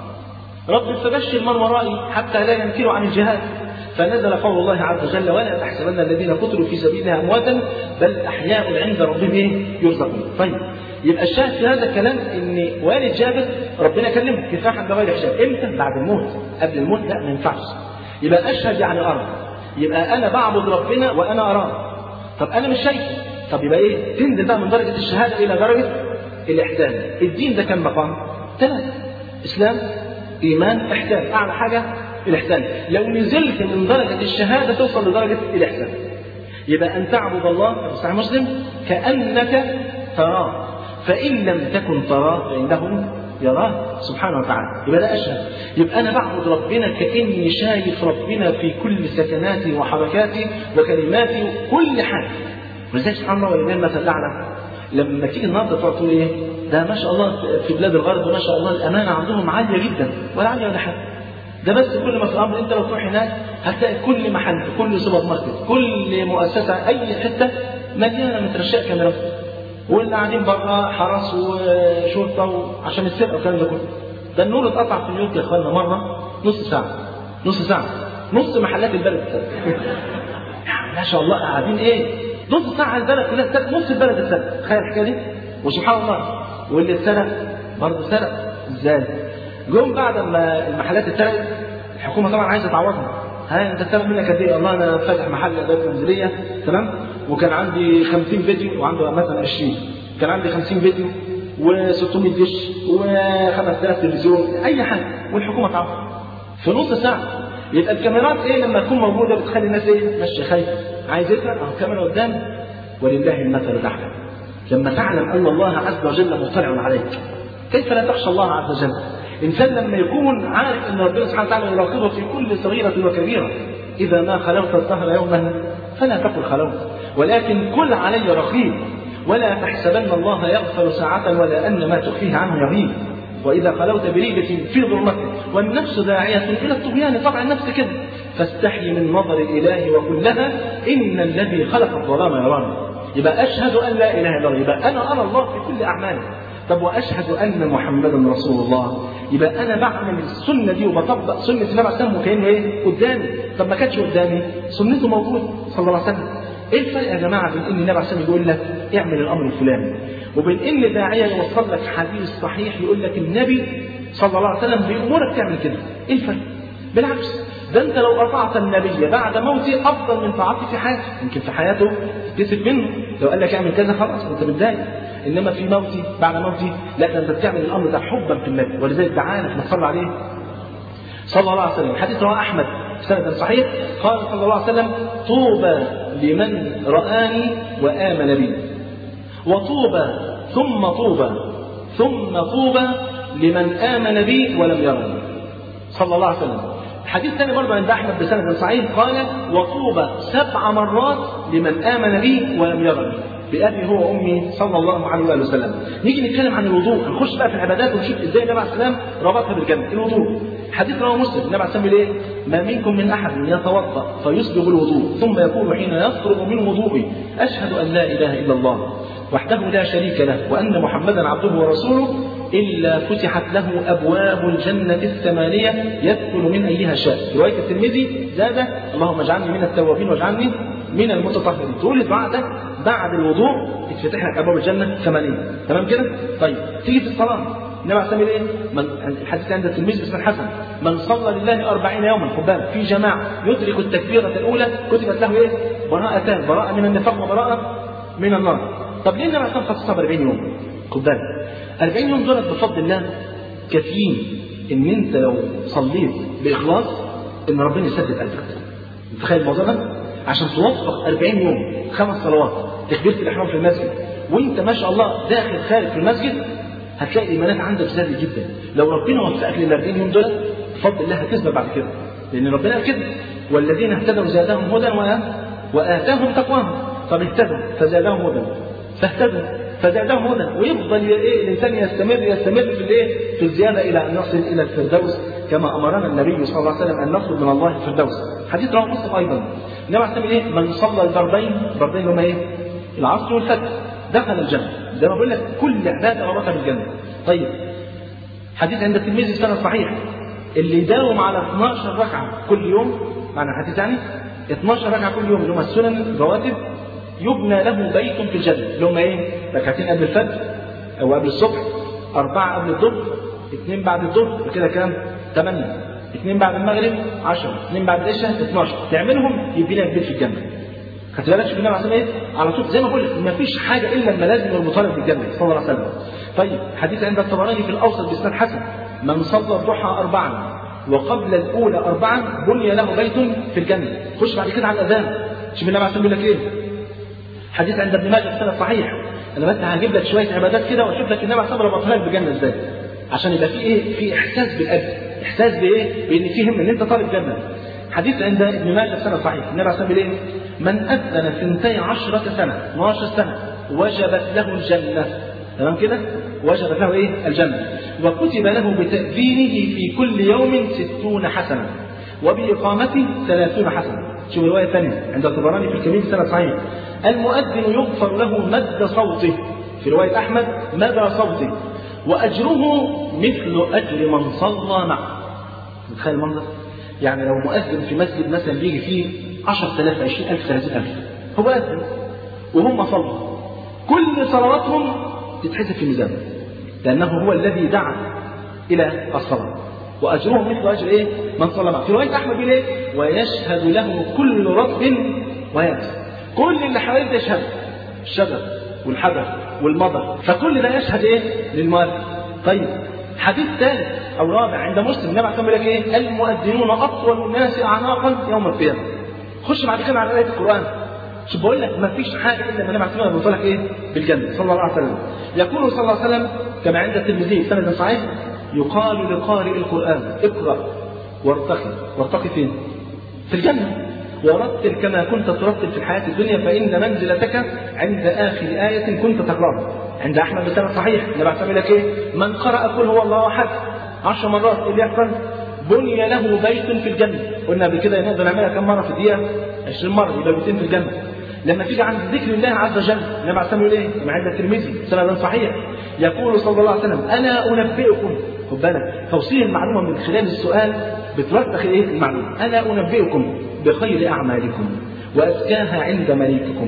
رب فبشر من ورائي حتى لا ينكروا عن الجهاد. فنزل قول الله عز وجل: ولا تحسبن الذين قتلوا في سبيلها أمواتا بل أحياء عند ربهم يرزقون. طيب، يبقى الشاهد في هذا الكلام ان والد جابر ربنا كلمه كفاحا بغير حجاب. امتى؟ بعد الموت. قبل الموت لا، ما ينفعش. يبقى اشهد يعني ارى، يبقى انا بعبد ربنا وانا اراه. طب انا مش شايفه، طب يبقى ايه؟ تنزل بقى من درجه الشهاده الى درجه الاحسان. الدين ده كم مقام؟ ثلاثه: اسلام، ايمان، احسان. اعلى حاجه الاحسان. لو نزلت من درجه الشهاده توصل لدرجه الاحسان. يبقى ان تعبد الله في صحيح مسلم كانك تراه، فإن لم تكن تراه فإنه يراه سبحانه وتعالى. يبقى ده أشهد. يبقى أنا بعبد ربنا كأني شايف ربنا في كل سكناتي وحركاتي وكلماتي وكل حاجة. ولذلك سبحان الله ولله المثل الأعلى. لما تيجي النهارده تقعد تقول إيه؟ ده ما شاء الله في بلاد الغرب ما شاء الله الأمانة عندهم عالية جدا، ولا عالية ولا حاجة. ده بس كل ما في الأمر أنت لو تروح هناك هتلاقي كل محل، كل سوبر ماركت، كل مؤسسة، أي حتة مليانة مترشقة كاميرات، واللي قاعدين بره حرس وشرطه عشان السرقه والكلام ده كله. ده النور اتقطع في نيويورك يا اخوانا مره نص ساعه نص ساعه نص محلات البلد اتسرق. ما شاء الله قاعدين ايه؟ نص ساعه البلد كلها اتسرق، نص البلد اتسرق. تخيل الحكايه دي. وسبحان الله واللي اتسرق برضه سرق. ازاي؟ جم بعد ما المحلات اتسرقت الحكومه طبعا عايزه تعوضهم. ها انت اتسرق منك قد ايه؟ والله انا فاتح محل ادوات منزليه، تمام؟ وكان عندي خمسين فيديو وعنده مثلا عشرين، كان عندي خمسين فيديو وستمائة دش وخمسة آلاف تلفزيون، اي حاجه، والحكومه تعرف في نص ساعه. يبقى الكاميرات ايه لما تكون موجوده بتخلي الناس ايه؟ ماشيه خايفه، عايز يسرق اهو الكاميرا قدام. ولله المثل الاعلى. لما تعلم ان الله عز وجل مطلع عليك كيف لا تخشى الله عز وجل؟ انسان لما يكون عارف ان ربنا سبحانه وتعالى يراقبه في كل صغيره وكبيره. اذا ما خلوت الدهر يوما فلا تقل خلوت، ولكن كل علي رقيب، ولا تحسبن الله يغفر ساعة ولا أن ما تخفيه عنه يغيب. وإذا خلوت بريبة في ظلمته والنفس داعية إلى الطغيان، طبعا النفس كده، فاستحي من نظر الإله وقل لها إن الذي خلق الظلام يراني. يبقى أشهد أن لا إله إلا الله، يبقى أنا أرى الله في كل أعمالي. طب وأشهد أن محمدا رسول الله، يبقى أنا بعمل السنة دي وبطبق سنة النبي عليه الصلاة والسلام وكأنه إيه؟ قدامي. طب ما كانتش قدامي، سنته موجودة صلى الله عليه وسلم. إيه الفرق يا جماعة بين إن النبي عليه الصلاة والسلام يقول لك اعمل الأمر الفلاني، وبين إن داعية يوصل لك حديث صحيح يقول لك النبي صلى الله عليه وسلم بيأمرك تعمل كده؟ إيه الفرق؟ بالعكس، ده أنت لو أطعت النبي بعد موته أفضل من طاعته في حياته. يمكن في حياته تكتسب منه، لو قال لك اعمل كذا خلاص أنت متضايق، إنما في موتي بعد موتي لا، ده أنت بتعمل الأمر ده حبا في النبي، ولذلك دعانا نصلي عليه صلى الله عليه وسلم. حديث رواه أحمد سند صحيح، قال صلى الله عليه وسلم: طوبى لمن رآني وآمن بي، وطوبى ثم طوبى ثم طوبى لمن آمن بي ولم يرني، صلى الله عليه وسلم. حديث ثاني برضه عند أحمد بسند صحيح قال: وطوبى سبع مرات لمن آمن بي ولم يرني، بأبي هو وأمي صلى الله عليه وآله وسلم. نيجي نتكلم عن الوضوء، هنخش بقى في العبادات ونشوف ازاي النبي عليه السلام ربطها بالجنة. الوضوء حديث رواه مسلم، النبي عليه السلام ايه؟ ما منكم من أحد يتوضأ فيسبغ الوضوء ثم يقول حين يفرغ من وضوئه: أشهد أن لا إله إلا الله وحده لا شريك له وأن محمدا عبده ورسوله، إلا فتحت له أبواب الجنة الثمانية يدخل من أيها شاء. في رواية الترمذي زاد: اللهم اجعلني من التوابين واجعلني من المتطهرين. تقول الدعاء ده بعد الوضوء يتفتح لك أبواب الجنة ثمانية، تمام كده؟ طيب تيجي في الصلاة النبي عليه الصلاة والسلام ايه؟ الحديث عند الترمذي باسم الحسن: من صلى لله أربعين يوما خد بالك في جماعة يدرك التكبيرة الأولى كتبت له ايه؟ براءتان، براءة من النفاق وبراءة من النار. طب ليه النبي عليه الصلاة والسلام خصصها ب أربعين يوم؟ خد بالك أربعين يوم دولت بفضل الله كافيين ان انت لو صليت بإخلاص ان ربنا يسدد قلبك. تخيل الموضوع ده عشان توفق أربعين يوم خمس صلوات، تكبيرة الإحرام في المسجد وانت ما شاء الله داخل خارج في المسجد هتلاقي الايمانات عندك زادت جدا. لو ربنا وفقك لل أربعين يوم دول بفضل الله هتثبت بعد كده، لان ربنا قال كده والذين اهتدوا زادهم هدى واتاهم تقواهم. طب اهتدوا فزادهم هدى، فاهتدوا فزادهم هدى، ويفضل ايه الانسان يستمر يستمر في الايه في الزياده الى ان يصل الى الفردوس كما امرنا النبي صلى الله عليه وسلم ان نطلب من الله الفردوس. حديث رواه مسلم ايضا. النبي عليه ايه من صلى الضربين، الضربين هما ايه؟ العصر والفجر، دخل الجنه. زي ما بقول لك كل عباده ربطها بالجنه. طيب حديث عند الترمذي سنة صحيح، اللي يداوم على اثناشر ركعه كل يوم، معنى الحديث يعني اثناشر ركعه كل يوم اللي هم السنن الرواتب، يبنى له بيت في الجنه، اللي هم ايه؟ ركعتين قبل الفجر او قبل الصبح، اربعه قبل الظهر، اثنين بعد الظهر، كده كام؟ ثمانيه، اثنين بعد المغرب عشرة، اثنين بعد العشاء اثناشر، تعملهم يبني لك بيت في الجنه. خدت بالك شوف النبي عليه الصلاه والسلام ايه؟ على طول زي ما بقول لك ما فيش حاجه الا الملازم والمطالب في الجنه صلى الله عليه وسلم. طيب حديث عند الطبراني في الاوسط باسناد حسن، من صلى الضحى اربعا وقبل الاولى اربعا بني له بيت في الجنه. خش بعد كده على الاذان، شوف النبي عليه الصلاه والسلام بيقول لك ايه؟ حديث عند ابن ماجه في سند صحيح. انا بس هجيب لك شويه عبادات كده واشوف لك النبي عليه الصلاه والسلام ربطها لك بالجنه ازاي، عشان يبقى في ايه؟ في احساس بالاجر، احساس بايه؟ بان فيهم ان انت طالب جنه. حديث عند ابن ماجه في سند صحيح، النبي عليه الصلاه والسلام بيقول ايه؟ من اذن ثنتي عشرة سنه اثناشر سنه وجبت له الجنه. تمام كده؟ وجبت له ايه؟ الجنه. وكتب له بتأذينه في كل يوم ستون حسنه وبإقامته ثلاثون حسنه. شوف الروايه الثانيه عند الطبراني في الكبير سنة صحيح، المؤذن يغفر له مد صوته، في روايه احمد مدى صوته، واجره مثل اجر من صلى معه. متخيل المنظر؟ يعني لو مؤذن في مسجد مثلا بيجي فيه عشرة آلاف عشرين ألف ثلاثين ألف، هو أذن وهم صلوا، كل صلواتهم تتحسب في ميزانه، لأنه هو الذي دعا إلى الصلاة، وأجره مثل أجر إيه؟ من صلى معه. في رواية أحمد بن إيه؟ ويشهد له كل رب ويابس، كل اللي حواليه يشهد، الشجر والحجر والمطر، فكل ده يشهد إيه؟ للمؤذن. طيب حديث ثالث أو رابع عند مسلم، النبي عليه الصلاة والسلام يقول لك إيه؟ المؤذنون أطول الناس أعناقا يوم القيامة. خش بعد كده على آية القرآن. شوف بقول لك ما فيش حاجة إلا ما النبي عليه الصلاة والسلام بيقول لك إيه؟ بالجنة صلى الله عليه وسلم. يقول صلى الله عليه وسلم كما عند الترمذي سند صحيح، يقال لقارئ القرآن اقرأ وارتقي. وارتقي فين؟ في الجنة. ورتل كما كنت ترتل في الحياة الدنيا فإن منزلتك عند آخر آية كنت تقرأها. عند أحمد بسند صحيح النبي عليه الصلاة والسلام يقول لك إيه؟ من قرأ قل هو الله أحد عشر مرات اللي يحصل بني له بيت في الجنة. قلنا قبل كده نقدر نعملها كم مرة في الدقيقة؟ عشرين مرة يبقى بيتين في الجنة. لما تيجي عند ذكر الله عز وجل النبي عليه الصلاة والسلام يقول إيه؟ كما عند الترمذي سند صحيح، يقول صلى الله عليه وسلم أنا أنبئكم. خد بالك توصيل المعلومة من خلال السؤال بترسخ إيه المعلومة. أنا أنبئكم بخير أعمالكم وأزكاها عند مليككم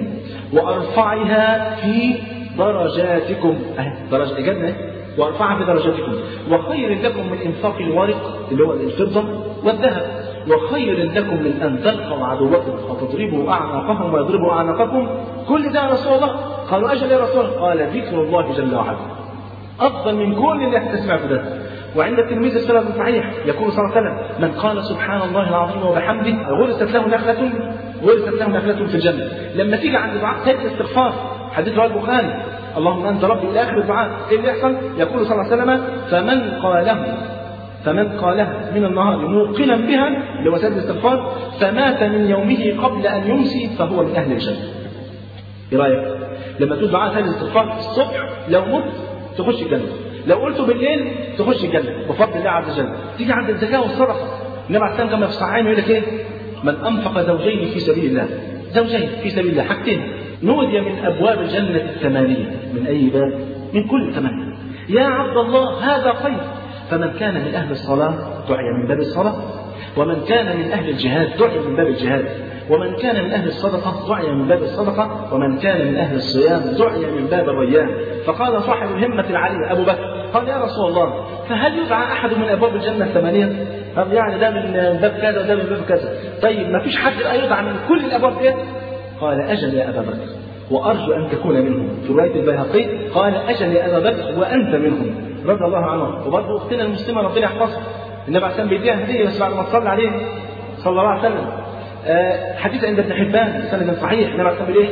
وأرفعها في درجاتكم. أهي درجة إجابة وارفعها في درجاتكم. وخير لكم من انفاق الورق اللي هو الفضه والذهب، وخير لكم من ان تلقوا عدوكم فتضربوا اعناقهم ويضربوا اعناقكم. كل ده يا رسول الله؟ قالوا اجل يا رسول الله. قال ذكر الله جل وعلا افضل من كل اللي احنا سمعته ده. وعند الترمذي السند صحيح يقول صلى الله عليه وسلم من قال سبحان الله العظيم وبحمده غرست له نخله غرست له نخله في الجنه. لما تيجي عند دعاء ثالث الاستغفار حديث رواه البخاري اللهم انت ربي الى اخر الدعاء، ايه اللي يحصل؟ يقول صلى الله عليه وسلم فمن قاله فمن قالها من النهار موقنا بها اللي هو سيد الاستغفار فمات من يومه قبل ان يمسي فهو من اهل الجنه. ايه رايك؟ لما تقول دعاء سيد الاستغفار الصبح لو مت تخش الجنه، لو قلته بالليل تخش الجنه بفضل الله عز وجل. تيجي عند الزكاه والصدقه النبي عليه الصلاه والسلام كما في الصحيحين يقول لك ايه؟ من انفق زوجين في سبيل الله، زوجين في سبيل الله حاجتين، نودي من أبواب الجنة الثمانية. من أي باب؟ من كل ثمانية. يا عبد الله هذا خير. فمن كان من أهل الصلاة دعي من باب الصلاة، ومن كان من أهل الجهاد دعي من باب الجهاد، ومن كان من أهل الصدقة دعي من باب الصدقة، ومن كان من أهل الصيام دعي من باب الريان. فقال صاحب الهمة العالية أبو بكر قال يا رسول الله فهل يدعى أحد من أبواب الجنة الثمانية؟ طب يعني ده من باب كذا وده من باب كذا. طيب ما فيش حد يدعى من كل الأبواب دي؟ قال أجل يا أبا بكر وأرجو أن تكون منهم. في رواية البيهقي قال أجل يا أبا بكر وأنت منهم رضي الله عنه. وبرضه أختنا المسلمة ربنا يحفظها النبي عليه الصلاة والسلام بيديها هدية بس بعد ما تصلي عليه صلى الله عليه وسلم. آه حديث عند ابن حبان سند صحيح النبي عليه الصلاة والسلام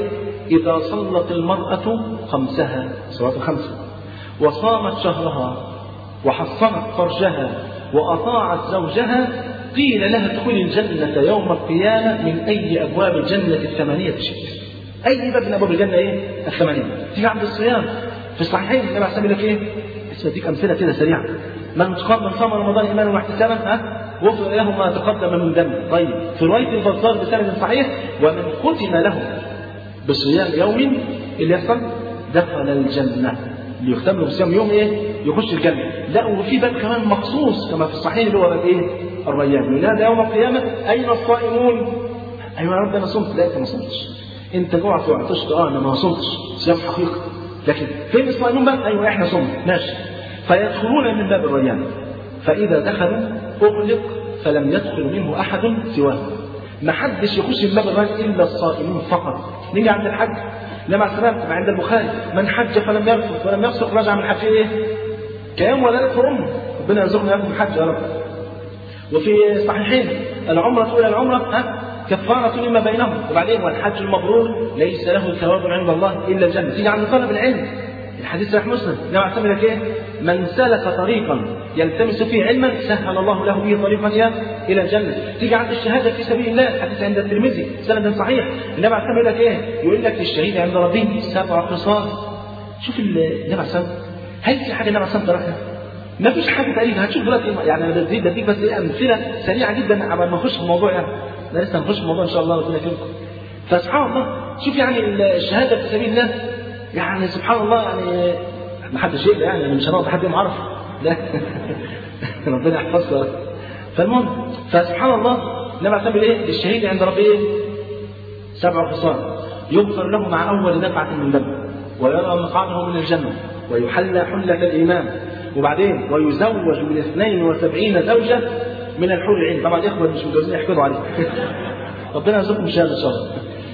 إذا صلت المرأة خمسها صلاة الخمسة وصامت شهرها وحصنت فرجها وأطاعت زوجها قيل لها ادخلي الجنة يوم القيامة من أي أبواب الجنة الثمانية شئت. أي باب من أبواب الجنة إيه؟ الثمانية. تيجي عند الصيام في الصحيحين النبي عليه لك إيه؟ أديك أمثلة كده سريعة. من قام من صام رمضان إيمانا واحتسابا ها غفر له ما تقدم من ذنبه. طيب في رواية البزار بسند صحيح ومن ختم له بصيام يوم اللي يحصل دخل الجنة. اللي يختم له بصيام يوم إيه؟ يخش الجنة. لا وفي باب كمان مخصوص كما في الصحيح اللي هو باب إيه؟ الريان. ينادى يوم القيامة أين الصائمون؟ أيوة يا رب أنا صمت. لا أنت ما صمتش. أنت جوعت وعطشت أه أنا ما صمتش صيام حقيقي. لكن فين الصائمون بقى؟ أيوة إحنا صمت ماشي. فيدخلون من باب الريان فإذا دخلوا أغلق فلم يدخل منه أحد سواه. ما حدش يخش من باب الريان إلا الصائمون فقط. نيجي عند الحج لما سلام عند البخاري من حج فلم يرفث ولم يفسق رجع من حج إيه؟ كيوم ولدته أمه. ربنا يرزقنا إياكم الحج يا رب. وفي الصحيحين العمرة إلى العمرة ها كفارة لما بينهم. وبعدين والحج المبرور ليس له ثواب عند الله إلا الجنة. تيجي عند طلب العلم الحديث صحيح مسلم نوع اعتمد لك ايه؟ من سلك طريقا يلتمس فيه علما سهل الله له به طريقا الى الجنه. تيجي عند الشهاده في سبيل الله الحديث عند الترمذي سند صحيح النبي اعتمد لك ايه؟ يقول لك الشهيد عند ربه سبع خصال. شوف النبي عليه الصلاه والسلام هل في حاجه النبي عليه الصلاه والسلام ما فيش حاجه تقريبا. هتشوف دلوقتي يعني انا بديك بديك بس ايه امثله سريعه جدا قبل ما نخش في الموضوع. يعني احنا لسه هنخش في الموضوع ان شاء الله ربنا يكرمكم. فسبحان الله شوف يعني الشهاده في سبيل الله يعني سبحان الله يعني ما حدش يقلق يعني مش هنقعد حد معرف لا ربنا يحفظه. فالمهم فسبحان الله لما اعتبر ايه الشهيد عند ربه ايه؟ سبع خصال يغفر له مع اول دفعه من دم ويرى مقعده من الجنه ويحلى حله الايمان وبعدين ويزوج من اثنين وسبعين زوجه من الحور العين. طبعا الاخوه مش متجوزين يحفظوا عليه ربنا يرزقكم شهاده ان شاء الله.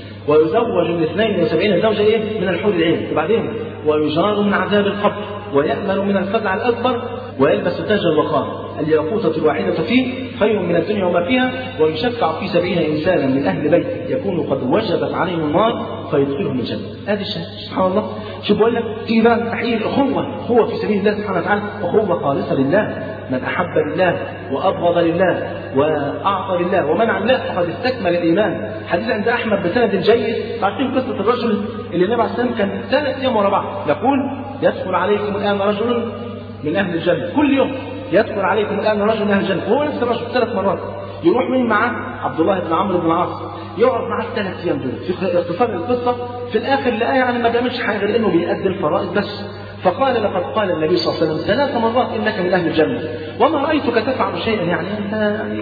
ويزوج من اثنين وسبعين زوجة إيه؟ من الحور العين. وبعدين ويجار من عذاب القبر ويأمن من الفزع الأكبر ويلبس تاج الوقار الياقوتة الواحدة فيه خير من الدنيا وما فيها ويشفع في سبعين إنسانا من أهل بيته يكون قد وجبت عليهم النار فيدخلهم الجنة. هذه الشهادة سبحان الله. شوف بقول لك تيجي بقى تحقيق الأخوة أخوة في سبيل الله سبحانه وتعالى أخوة خالصة لله. من أحب لله وأبغض لله وأعطى لله ومنع لله فقد استكمل الإيمان. حديث عند أحمد بسند جيد. عارفين قصة الرجل اللي النبي عليه الصلاة والسلام كان ثلاث أيام ورا بعض يقول يدخل عليكم الآن رجل من أهل الجنة. كل يوم يدخل عليكم الآن رجل من أهل الجنة. هو نفس الرجل ثلاث مرات يروح مين معاه؟ عبد الله بن عمرو بن العاص يقعد معاه الثلاث أيام دول. في اختصار القصة في الآخر لقاه يعني ما بيعملش حاجة غير إنه بيأدي الفرائض بس. فقال لقد قال النبي صلى الله عليه وسلم ثلاث مرات إنك من أهل الجنة وما رأيتك تفعل شيئا يعني أنت يعني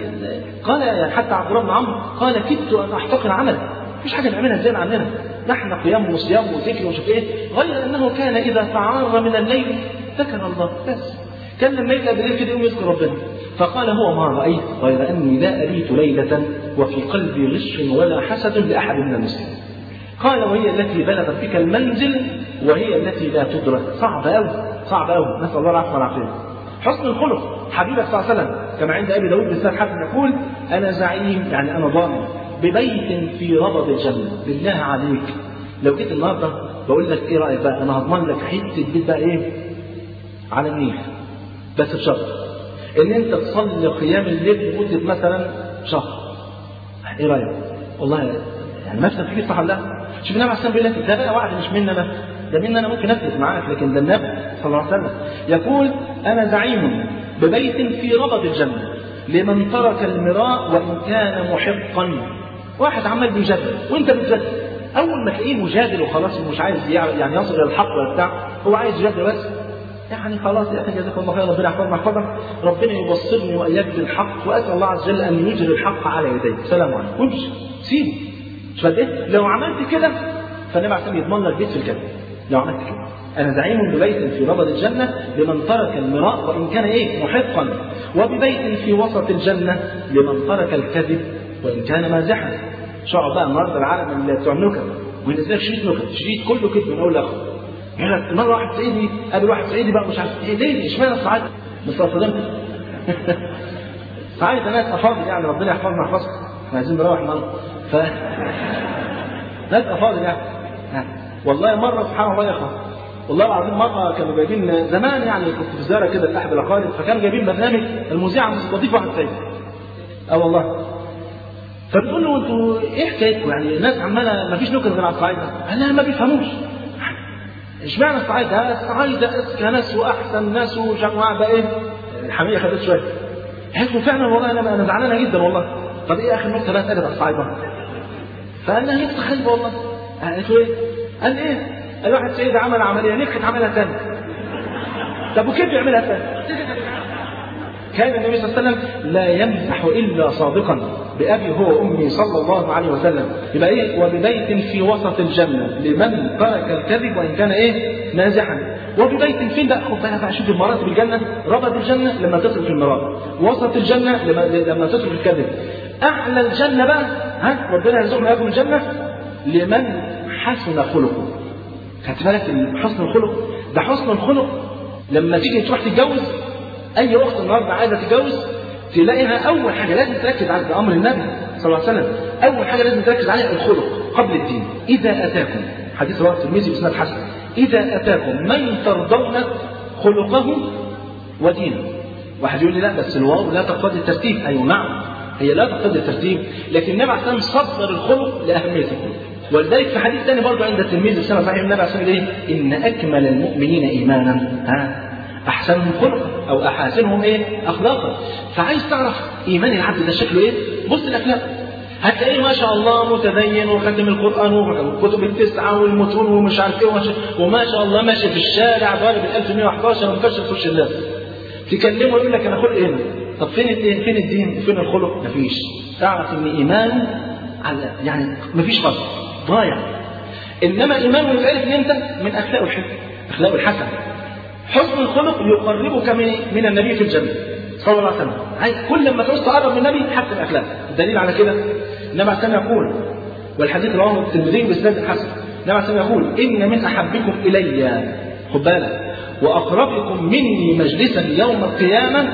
قال حتى عبد الله بن عمرو قال كدت أن أحتقر عمل مفيش حاجة نعملها زين عننا نحن قيام وصيام وذكر وشوف إيه غير أنه كان إذا تعار من الليل ذكر الله بس كان لما يلقى بالليل كده يوم يذكر ربنا. فقال هو ما رأيت غير أني لا أبيت ليلة وفي قلبي غش ولا حسد لأحد من المسلمين. قال وهي التي بلغت بك المنزل وهي التي لا تدرك. صعب أوي صعب أوي نسأل الله العفو والعافية. حسن الخلق حبيبك صلى الله عليه وسلم كما عند أبي داود بن حاتم يقول أنا زعيم يعني أنا ضامن ببيت في ربض الجنة. بالله عليك لو جيت النهارده بقول لك إيه رأيك بقى أنا هضمن لك حتة بيت بقى إيه على النيل بس بشرط إن أنت تصلي قيام الليل لمدة مثلا شهر. إيه رأيك؟ والله يعني ما تفكر صح ولا لا؟ شوف النبي عليه الصلاة والسلام بيقول لك ده بقى وعد مش مني انا ده مني انا ممكن افلت معاك لكن ده النبي صلى الله عليه وسلم يقول انا زعيم ببيت في ربض الجنه لمن ترك المراء وان كان محقا. واحد عمال بيجادل وانت بتجادل اول ما تلاقيه مجادل وخلاص مش عايز يعني يصل الى الحق ولا بتاع هو عايز يجادل بس يعني خلاص يا اخي جزاك الله خير ربنا يحفظنا يحفظك ربنا يبصرني واياك بالحق واسال الله عز وجل ان يجري الحق على يديك. سلام عليكم وامشي سيبه مش فاهم لو عملت كده فالنبي عليه الصلاه والسلام يضمن لك بيت في الجنه. لو عملت كده انا زعيم ببيت في ربض الجنه لمن ترك المراء وان كان ايه محقا وببيت في وسط الجنه لمن ترك الكذب وان كان مازحا. شعب بقى النهارده العالم اللي بتوع النكت وينزل لك شريط نكت شريط كله كذب من اول لاخر. يقول لك مره واحد صعيدي قابل واحد صعيدي بقى مش عارف ايه ليه اشمعنى الصعايده مستفردين صعايده ناس افاضل يعني ربنا يحفظنا يحفظكم احنا عايزين نروح النهارده ف ناس افاضل يعني والله مرة سبحان الله يا أخوان، والله العظيم مرة كانوا جايبين زمان يعني كنت في زيارة كده لأحد الأقارب، فكانوا جايبين برنامج المذيعة مستضيف واحد سيد. اه والله. فبتقول له انتوا ايه حكايتكم؟ يعني الناس عمالة ما فيش نكت غير على الصعايدة. أنا ما بيفهموش. اشمعنى الصعايدة؟ الصعايدة أذكى ناس وأحسن ناس وجماعة بقى ايه؟ الحمية خدت شوية. حكوا فعلا والله أنا أنا زعلانة جدا والله. طب ايه آخر نكتة بقى اتقالت على الصعايدة؟ فقال لها نكتة خايبة والله. قالت له ايه؟ قال ايه؟ قال واحد سيد عمل عملية نجحت عملها ثاني. طب وكيف يعملها ثاني؟ كان النبي صلى الله عليه وسلم لا يمزح إلا صادقا بأبي هو وأمي صلى الله عليه وسلم. يبقى إيه؟ وببيت في وسط الجنة لمن ترك الكذب وإن كان إيه؟ مازحا. وببيت فين بقى؟ خد بالك بقى شوف المراتب الجنة. ربط الجنة لما تترك المرار، وسط الجنة لما لما تترك الكذب، أعلى الجنة بقى ها ربنا يرزقنا إياكم الجنة لمن حسن خلقه. خدت بالك حسن الخلق ده؟ حسن الخلق لما تيجي تروح تتجوز، أي أخت النهارده عايزة تتجوز تلاقيها أول حاجة لازم تركز على أمر النبي صلى الله عليه وسلم. أول حاجة لازم تركز عليها الخلق قبل الدين. إذا أتاكم، حديث رواه الترمذي بإسناد حسن، إذا أتاكم من ترضون خلقه ودينه. واحد يقول لي لا بس الواو لا تقتضي الترتيب. أيوة نعم هي لا تقتضي الترتيب، لكن النبي عليه الصلاة والسلام صدر الخلق لأهميته. ولذلك في حديث ثاني برضه عند الترمذي بسنة صحيح النبي عليه الصلاة والسلام إيه؟ إن أكمل المؤمنين إيمانا ها أحسنهم خلقا أو أحاسنهم إيه؟ أخلاقا. فعايز تعرف إيمان العبد ده شكله إيه؟ بص الأخلاق، هتلاقيه ما شاء الله متدين وختم القرآن والكتب التسعة والمتون ومش عارف إيه وما شاء الله ماشي في الشارع ضارب ال ألف ومئة وأحد عشر ومكشف في وش الناس. تكلمه يقول لك أنا خلق إيه؟ طب فين الدين؟ فين الدين؟ وفين الخلق؟ مفيش. تعرف إن إيمانه على يعني مفيش خالص ضايع. إنما إيمانه يبقى من أنت من أخلاقه الحسن، أخلاقه الحسن. حسن الخلق يقربك من من النبي في الجنة صلى الله عليه وسلم. كل ما تعوز تقرب من النبي حسن الأخلاق. الدليل على كده النبي عليه الصلاة والسلام يقول، والحديث رواه الترمذي بإسناد حسن، النبي عليه الصلاة والسلام يقول إن من أحبكم إلي خد بالك وأقربكم مني مجلسا يوم القيامة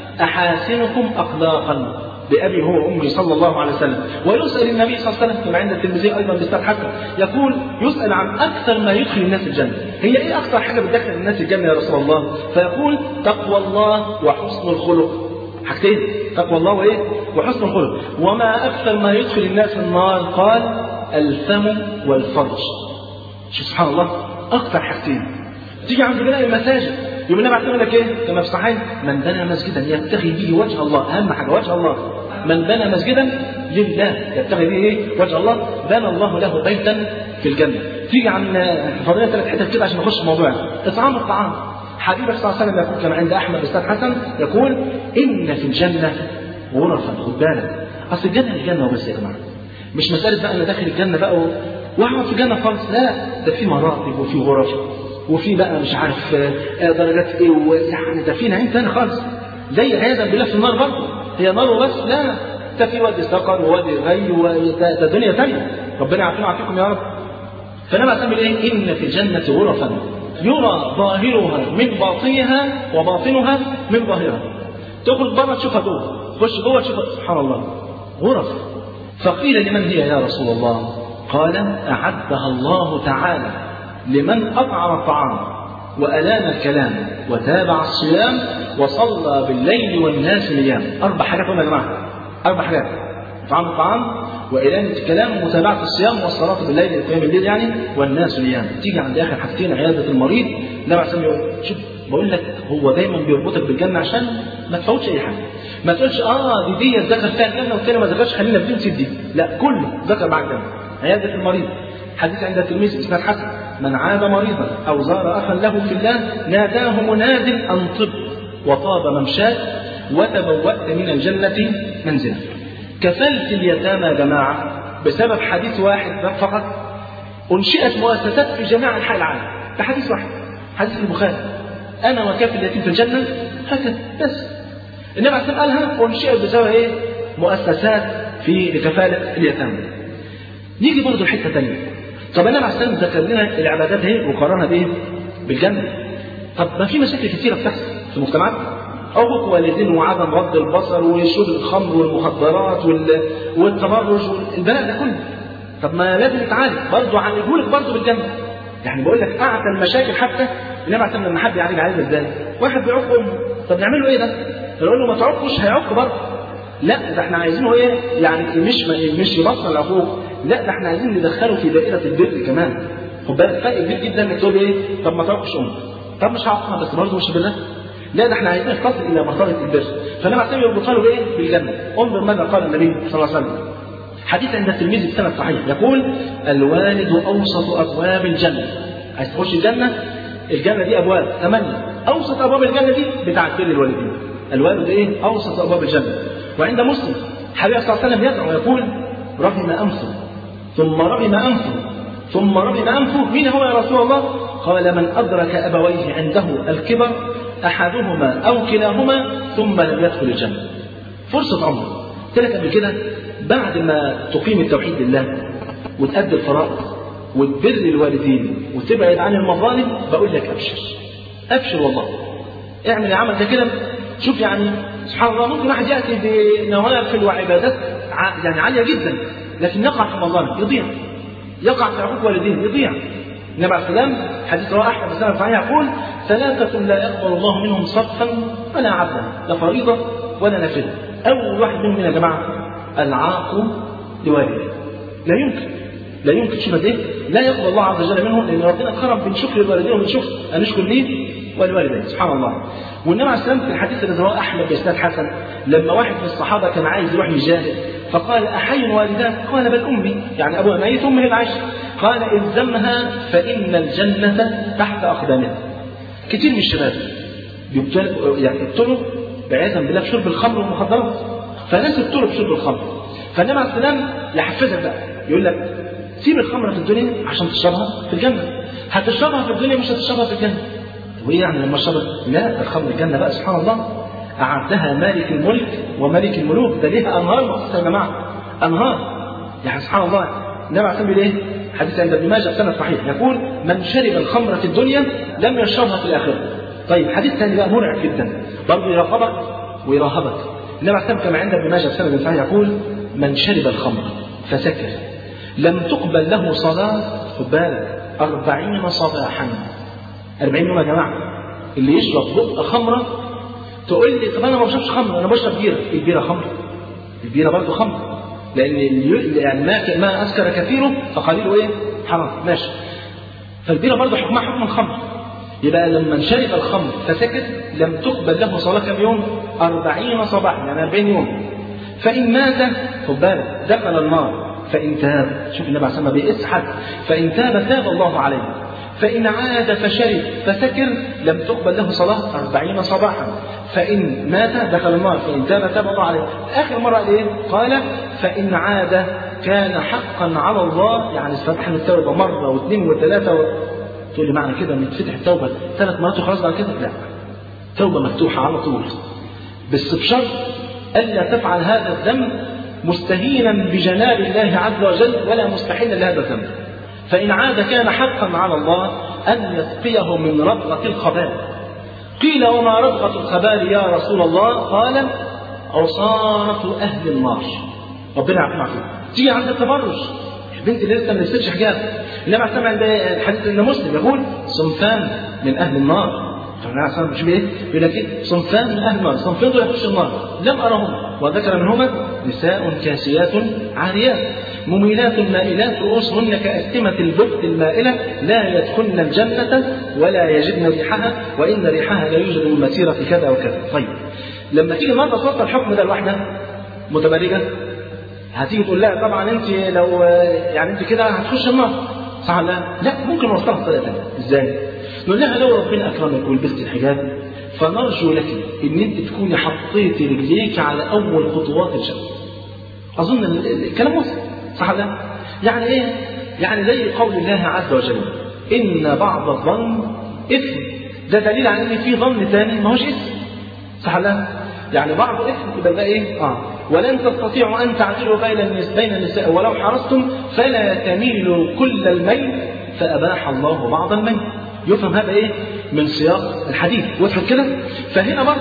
أحاسنكم أخلاقا بأبي هو وأمي صلى الله عليه وسلم. ويسأل النبي صلى الله عليه وسلم كما عند الترمذي أيضا بإسناد حسن يقول يسأل عن أكثر ما يدخل الناس الجنة. هي إيه أكثر حاجة بتدخل الناس الجنة يا رسول الله؟ فيقول تقوى الله وحسن الخلق. حاجتين، تقوى الله وإيه؟ وحسن الخلق. وما أكثر ما يدخل الناس النار؟ قال الفم والفرج. شوف سبحان الله أكثر حاجتين. تيجي عند بناء المساجد يوم النبي عليه لك ايه كما في الصحيح من بنى مسجدا يبتغي به وجه الله، اهم حاجه وجه الله. من بنى مسجدا لله يبتغي به ايه وجه الله بنى الله له بيتا في الجنه. تيجي عن فضيله ثلاث حتت كده عشان نخش في موضوعنا. اطعام الطعام. حبيبك صلى الله عليه وسلم يقول كما عند احمد بن حسن يقول ان في الجنه غرفا. خد بالك اصل الجنه الجنه وبس يا جماعه، مش مساله بقى انا داخل الجنه بقى واقعد في الجنه خالص، لا ده في مراتب وفي غرف وفي بقى مش عارف درجات ايه ويعني ده في نعيم ثاني خالص. زي عياذا بالله في النار برضه هي نار وبس، لا ده في وادي سقر ووادي غي وده دنيا ثانيه. ربنا يعافينا ويعافيكم يا رب. فنبقى تعمل ايه؟ ان في الجنه غرفا يرى ظاهرها من باطنها وباطنها من ظاهرها. تخرج بره تشوفها جوه، تخش جوه تشوفها. سبحان الله غرف. فقيل لمن هي يا رسول الله؟ قال اعدها الله تعالى لمن أطعم الطعام وألان الكلام وتابع الصيام وصلى بالليل والناس نيام. أربع حاجات يا جماعة، أربع حاجات: إطعام الطعام وإلان الكلام ومتابعة الصيام والصلاة بالليل قيام الليل يعني والناس نيام. تيجي عند آخر حاجتين عيادة المريض. النبي عليه الصلاة والسلام شوف بقول لك هو دايما بيربطك بالجنة عشان ما تفوتش أي حاجة. ما تقولش آه دي دي ذكر فيها الجنة والتاني ما ذكرش خلينا بدون سيد دي، لا كله ذكر مع الجنة. عيادة المريض حديث عند الترمذي بإسناد حسن من عاد مريضا أو زار أخا له في الله ناداه مناد أن طب وطاب ممشاك وتبوأت من الجنة منزلا. كفلت اليتامى يا جماعة بسبب حديث واحد فقط أنشئت مؤسسات في جميع أنحاء العالم. ده حديث واحد، حديث البخاري أنا وكافل اليتيم في الجنة هكذا بس. النبي عليه الصلاة والسلام قالها وأنشئت بسبب إيه؟ مؤسسات في لكفالة اليتامى. نيجي برضه حتة ثانية. طب النبي عليه الصلاة والسلام ذكر لنا العبادات اهي وقارنها بايه؟ بالجنة. طب ما في مشاكل كثيرة بتحصل في المجتمعات، عقوق والدين وعدم غض البصر وشرب الخمر والمخدرات والتبرج والبلاء ده كله. طب ما لازم يتعالج برضه، عالجهولك برضه بالجنه. يعني بقول لك اعتى المشاكل حتى النبي عليه لما حد يعالج عليه ازاي؟ واحد بيعق امه، طب نعمل له ايه ده؟ نقول له ما تعقش، هيعق برضه. لا ده احنا عايزينه ايه؟ يعني مش مش يبطل العقوق، لا ده احنا عايزين ندخله في دائره البر كمان. خد بالك فرق كبير جدا انك تقول ايه؟ طب ما تعقش امه، طب مش هعقها بس برضه مش بالله. لا ده احنا عايزين نتصل الى مرتبه البر، فالنبي عليه يربطها له بايه؟ بالجنه. انظر ماذا قال النبي صلى الله عليه وسلم، حديث عند الترمذي بسند صحيح، يقول الوالد اوسط ابواب الجنه. عايز تخش الجنه؟ الجنه دي ابواب ثمانيه، اوسط ابواب الجنه دي بتاعت بر الوالدين. الوالد ايه؟ اوسط ابواب الجنه. وعند مسلم حبيب صلى الله عليه وسلم يدعو ويقول رغم انفه ثم رغم انفه ثم رغم انفه. مين هو يا رسول الله؟ قال من ادرك ابويه عنده الكبر احدهما او كلاهما ثم لم يدخل الجنه. فرصه عمر. قلت لك قبل كده بعد ما تقيم التوحيد لله وتأدي الفرائض وتبر الوالدين وتبعد عن المظالم، بقول لك ابشر ابشر والله. اعمل عمل ده كده. شوف يعني سبحان الله، ممكن واحد ياتي بنوافل وعبادات يعني عاليه جدا، لكن يقع في مظالم يضيع، يقع في عقوق والدين يضيع. النبي عليه السلام حديث رواه احمد بن صحيح يقول ثلاثه لا يقبل الله منهم صرفا ولا عدلا، لا فريضه ولا نافله. اول واحد منهم يا جماعه العاق لوالديه. لا يمكن لا يمكن شوف ايه لا يقبل الله عز وجل منهم، لان ربنا كرم بين شكر الوالدين وبين شكر ان نشكر ليه والوالدين سبحان الله. والنبي عليه السلام في الحديث الذي رواه احمد باسناد حسن لما واحد من الصحابه كان عايز يروح يجاهد فقال احي والداك؟ قال بل امي، يعني ابوها ميت امه العايشه. قال الزمها فان الجنه تحت اقدامها. كتير من الشباب يبتلوا يعني يبتلوا بعياذا بالله بشرب الخمر والمخدرات، فناس يبتلوا بشرب الخمر. فالنبي عليه السلام يحفزك بقى يقول لك سيب الخمر في الدنيا عشان تشربها في الجنه. هتشربها في الدنيا مش هتشربها في الجنه. وايه يعني لما شرب؟ لا الخمر الجنه بقى سبحان الله اعدها مالك الملك وملك الملوك، ده ليها انهار مخصوصه يا جماعه، انهار يعني سبحان الله. النبي عليه الصلاه والسلام ايه؟ حديث عند ابن ماجه بسند صحيح يقول من شرب الخمر في الدنيا لم يشربها في الاخره. طيب حديث ثاني بقى مرعب جدا برضه يرهبك ويرهبك. النبي عليه الصلاه والسلام كما عند ابن ماجه بسند صحيح يقول من شرب الخمر فسكر لم تقبل له صلاه، خد بالك أربعين صباحا. أربعين يوم يا جماعة. اللي يشرب بق خمرة تقول لي طب أنا ما بشربش خمرة، أنا بشرب بيرة. البيرة خمرة، البيرة برضه خمرة، لأن يعني ما ما أسكر كثيره فقليله إيه؟ حرام. ماشي. فالبيرة برضه حكمها حكم الخمر. يبقى لما شرب الخمر فسكت لم تقبل له صلاة كم يوم؟ أربعين صباحا، يعني أربعين يوم. فإن مات خد بالك دخل النار. فإن تاب، شوف النبي عليه الصلاة والسلام بيقيس حد، فإن تاب تاب الله عليه. فإن عاد فشرب فسكر لم تقبل له صلاة أربعين صباحا. فإن مات دخل النار، فإن تاب تاب الله عليه. آخر مرة إيه؟ قال فإن عاد كان حقا على الله، يعني استفتح التوبة مرة واثنين وثلاثة و... تقول لي معنى كده ان تفتح التوبة ثلاث مرات وخلاص بعد كده؟ لا، توبة مفتوحة على طول، بس بشرط ألا تفعل هذا الذنب مستهينا بجلال الله عز وجل ولا مستحيلا لهذا الذنب. فإن عاد كان حقا على الله أن يسقيه من ربغة الخبال. قيل وما ربغة الخبال يا رسول الله؟ قال عصارة أهل النار. ربنا يعافينا فيه. تيجي عند التبرج، البنت اللي لسه ما لبستش حجاب، انما سمع عند الحديث ان مسلم يقول صنفان من اهل النار. فانا اصلا مش ايه يقول لك ايه صنفان من اهل النار، صنفين دول يخشوا النار لم ارهم، وذكر منهما نساء كاسيات عاريات مميلات مائلات رؤوسهن كأسمة البخت المائلة لا يدخلن الجنة ولا يجدن ريحها وإن ريحها لا يوجد من مسيرة كذا وكذا. طيب لما تيجي مرة توصل الحكم ده لوحدها متبرجة، هتيجي تقول لا طبعا انت لو يعني انت كده هتخش النار صح ولا لا؟ لا، ممكن نوصلها بطريقه ثانيه. ازاي؟ نقول لها لو ربنا اكرمك ولبست الحجاب فنرجو لك ان انت تكوني حطيتي رجليك على اول خطوات الجنه. اظن الكلام وصل صح ولا لا؟ يعني ايه؟ يعني زي قول الله عز وجل ان بعض الظن اثم، ده دليل على ان في ظن ثاني ما هوش اثم صح ولا لا؟ يعني بعض اثم يبقى ده ايه؟ اه ولن تستطيعوا أن تعدلوا بين النساء ولو حرصتم فلا تميلوا كل الميل فأباح الله بعض الميل. يفهم هذا إيه؟ من سياق الحديث. وضحت كده؟ فهنا برضه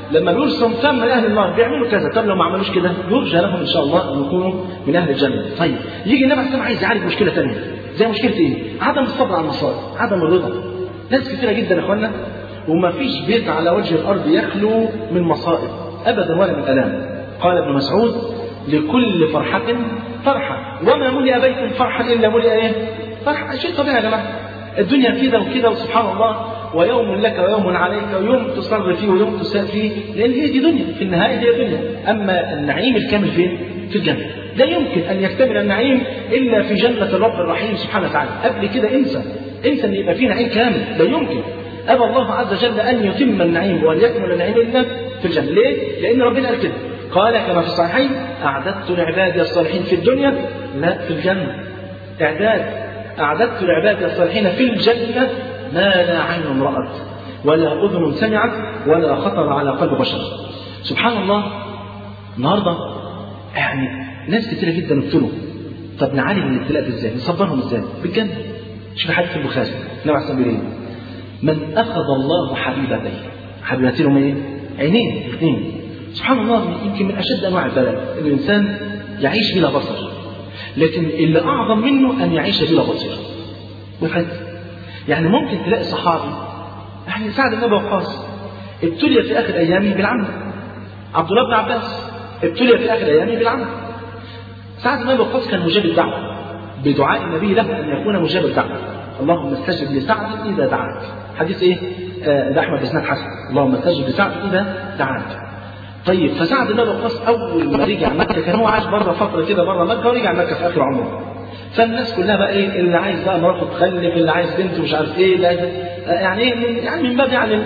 لما بيقول صنفان من اهل النار بيعملوا كذا، طب لو ما عملوش كده يرجى لهم ان شاء الله ان يكونوا من اهل الجنه. طيب يجي النبي عليه الصلاه والسلام عايز يعالج مشكله ثانيه، زي مشكله ايه؟ عدم الصبر على المصائب، عدم الرضا. ناس كثيره جدا يا اخوانا وما فيش بيت على وجه الارض يخلو من مصائب ابدا ولا من الام. قال ابن مسعود: لكل فرحه فرحه، وما ملئ بيت فرحا الا ملئ ايه؟ فرحه. شيء طبيعي يا جماعه، الدنيا كده وكده وسبحان الله، ويوم لك ويوم عليك، ويوم تصر فيه ويوم تساء فيه، لان هي دي دنيا، في النهايه هي دنيا. اما النعيم الكامل فين؟ في الجنه. لا يمكن ان يكتمل النعيم الا في جنه الرب الرحيم سبحانه وتعالى. قبل كده انسى انسى ان يبقى فيه نعيم كامل، لا يمكن. ابى الله عز وجل ان يتم النعيم وان يكمل النعيم الا في الجنه. ليه؟ لان ربنا قال كده، قال كما في الصحيحين: اعددت لعبادي الصالحين في الدنيا لا في الجنه. اعداد اعددت لعبادي الصالحين في الجنه ما لا عين رأت ولا أذن سمعت ولا خطر على قلب بشر. سبحان الله. النهارده يعني ناس كتيرة جدا ابتلوا، طب نعالج الابتلاء ده ازاي؟ نصبرهم ازاي؟ بالجنة. شوف حديث البخاري النبي عليه الصلاة من أخذ الله حبيبتيه، حبيبتين هم ايه؟ عينين اثنين. سبحان الله، يمكن من أشد أنواع البلاء إن الإنسان يعيش بلا بصر، لكن اللي أعظم منه أن يعيش بلا بصير. وفات يعني ممكن تلاقي صحابي يعني سعد بن ابي وقاص ابتلي في اخر ايامه بالعمى، عبد الله بن عباس ابتلي في اخر ايامه بالعمى. سعد بن ابي وقاص كان مجاب الدعوه بدعاء النبي له ان يكون مجاب الدعوه. اللهم استجب لسعد اذا دعاك. حديث ايه؟ آه ده احمد بن حسن. اللهم استجب لسعد اذا دعاك. طيب فسعد بن ابي وقاص اول ما رجع مكه كان هو عاش بره فتره كده بره مكه ورجع مكه في اخر عمره. فالناس كلها بقى ايه؟ اللي عايز بقى مراته تخلف، اللي عايز بنته مش عارف ايه، اللي عايز يعني ايه يعني من باب يعني.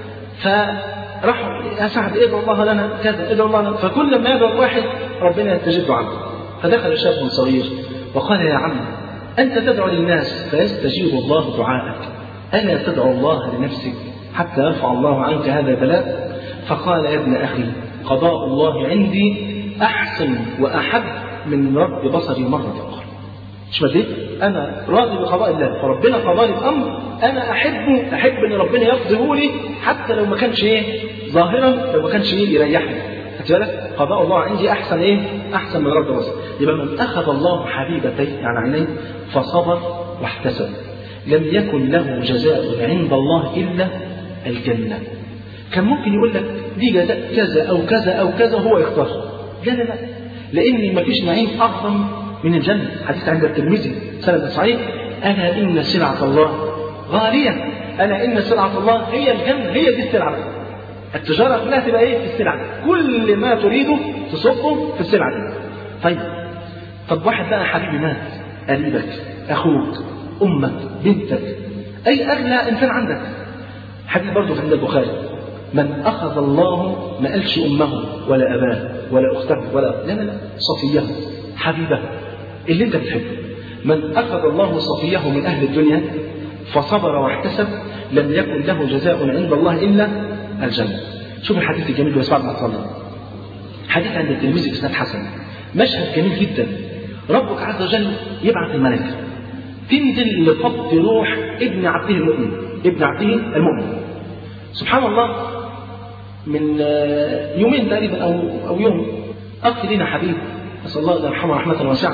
فراحوا يا سعد ادعو الله لنا كذا، ادعو الله لنا. فكل ما يدعو واحد ربنا يستجيب عنه. فدخل شاب صغير وقال: يا عم انت تدعو للناس فيستجيب الله دعاءك، الا تدعو الله لنفسك حتى يرفع الله عنك هذا البلاء؟ فقال: يا ابن اخي قضاء الله عندي احسن واحب من رد بصري مره اخرى. مش مدريد، انا راضي بقضاء الله، فربنا قضى لي الامر، انا احبه، احب ان ربنا يقضيه لي حتى لو ما كانش ايه ظاهرا، لو ما كانش ايه يريحني. خدت بالك؟ قضاء الله عندي احسن ايه؟ احسن من رد بصر. يبقى من اخذ الله حبيبتيه يعني عينيه فصبر واحتسب لم يكن له جزاء عند الله الا الجنه. كان ممكن يقول لك دي جزاء كذا او كذا او كذا هو يختار. لا لا لا، لان ما فيش نعيم اعظم من الجنة. حديث عند الترمذي سند صحيح: ألا إن سلعة الله غالية، ألا إن سلعة الله هي الجنة، هي دي السلعة. التجارة كلها تبقى إيه؟ في السلعة، كل ما تريده تصبه في السلعة دي. طيب طب واحد بقى حبيبي مات، قريبك، أخوك، أمك، بنتك، أي أغلى إنسان عندك. حديث برضه عند البخاري: من أخذ الله ما قالش أمه ولا أباه ولا أخته ولا لا لا لا صفيه حبيبه اللي انت بتحبه. من أخذ الله صفيه من أهل الدنيا فصبر واحتسب لم يكن له جزاء عند الله إلا الجنة. شوف الحديث الجميل بس بعد ما تصلي. حديث عند الترمذي بإسناد حسن، مشهد جميل جدا. ربك عز وجل يبعث الملائكة تنزل لقبض روح ابن عبده المؤمن، ابن عبده المؤمن. سبحان الله، من يومين تقريبا أو أو يوم أخ لنا حبيب نسأل الله أن يرحمه رحمة واسعة،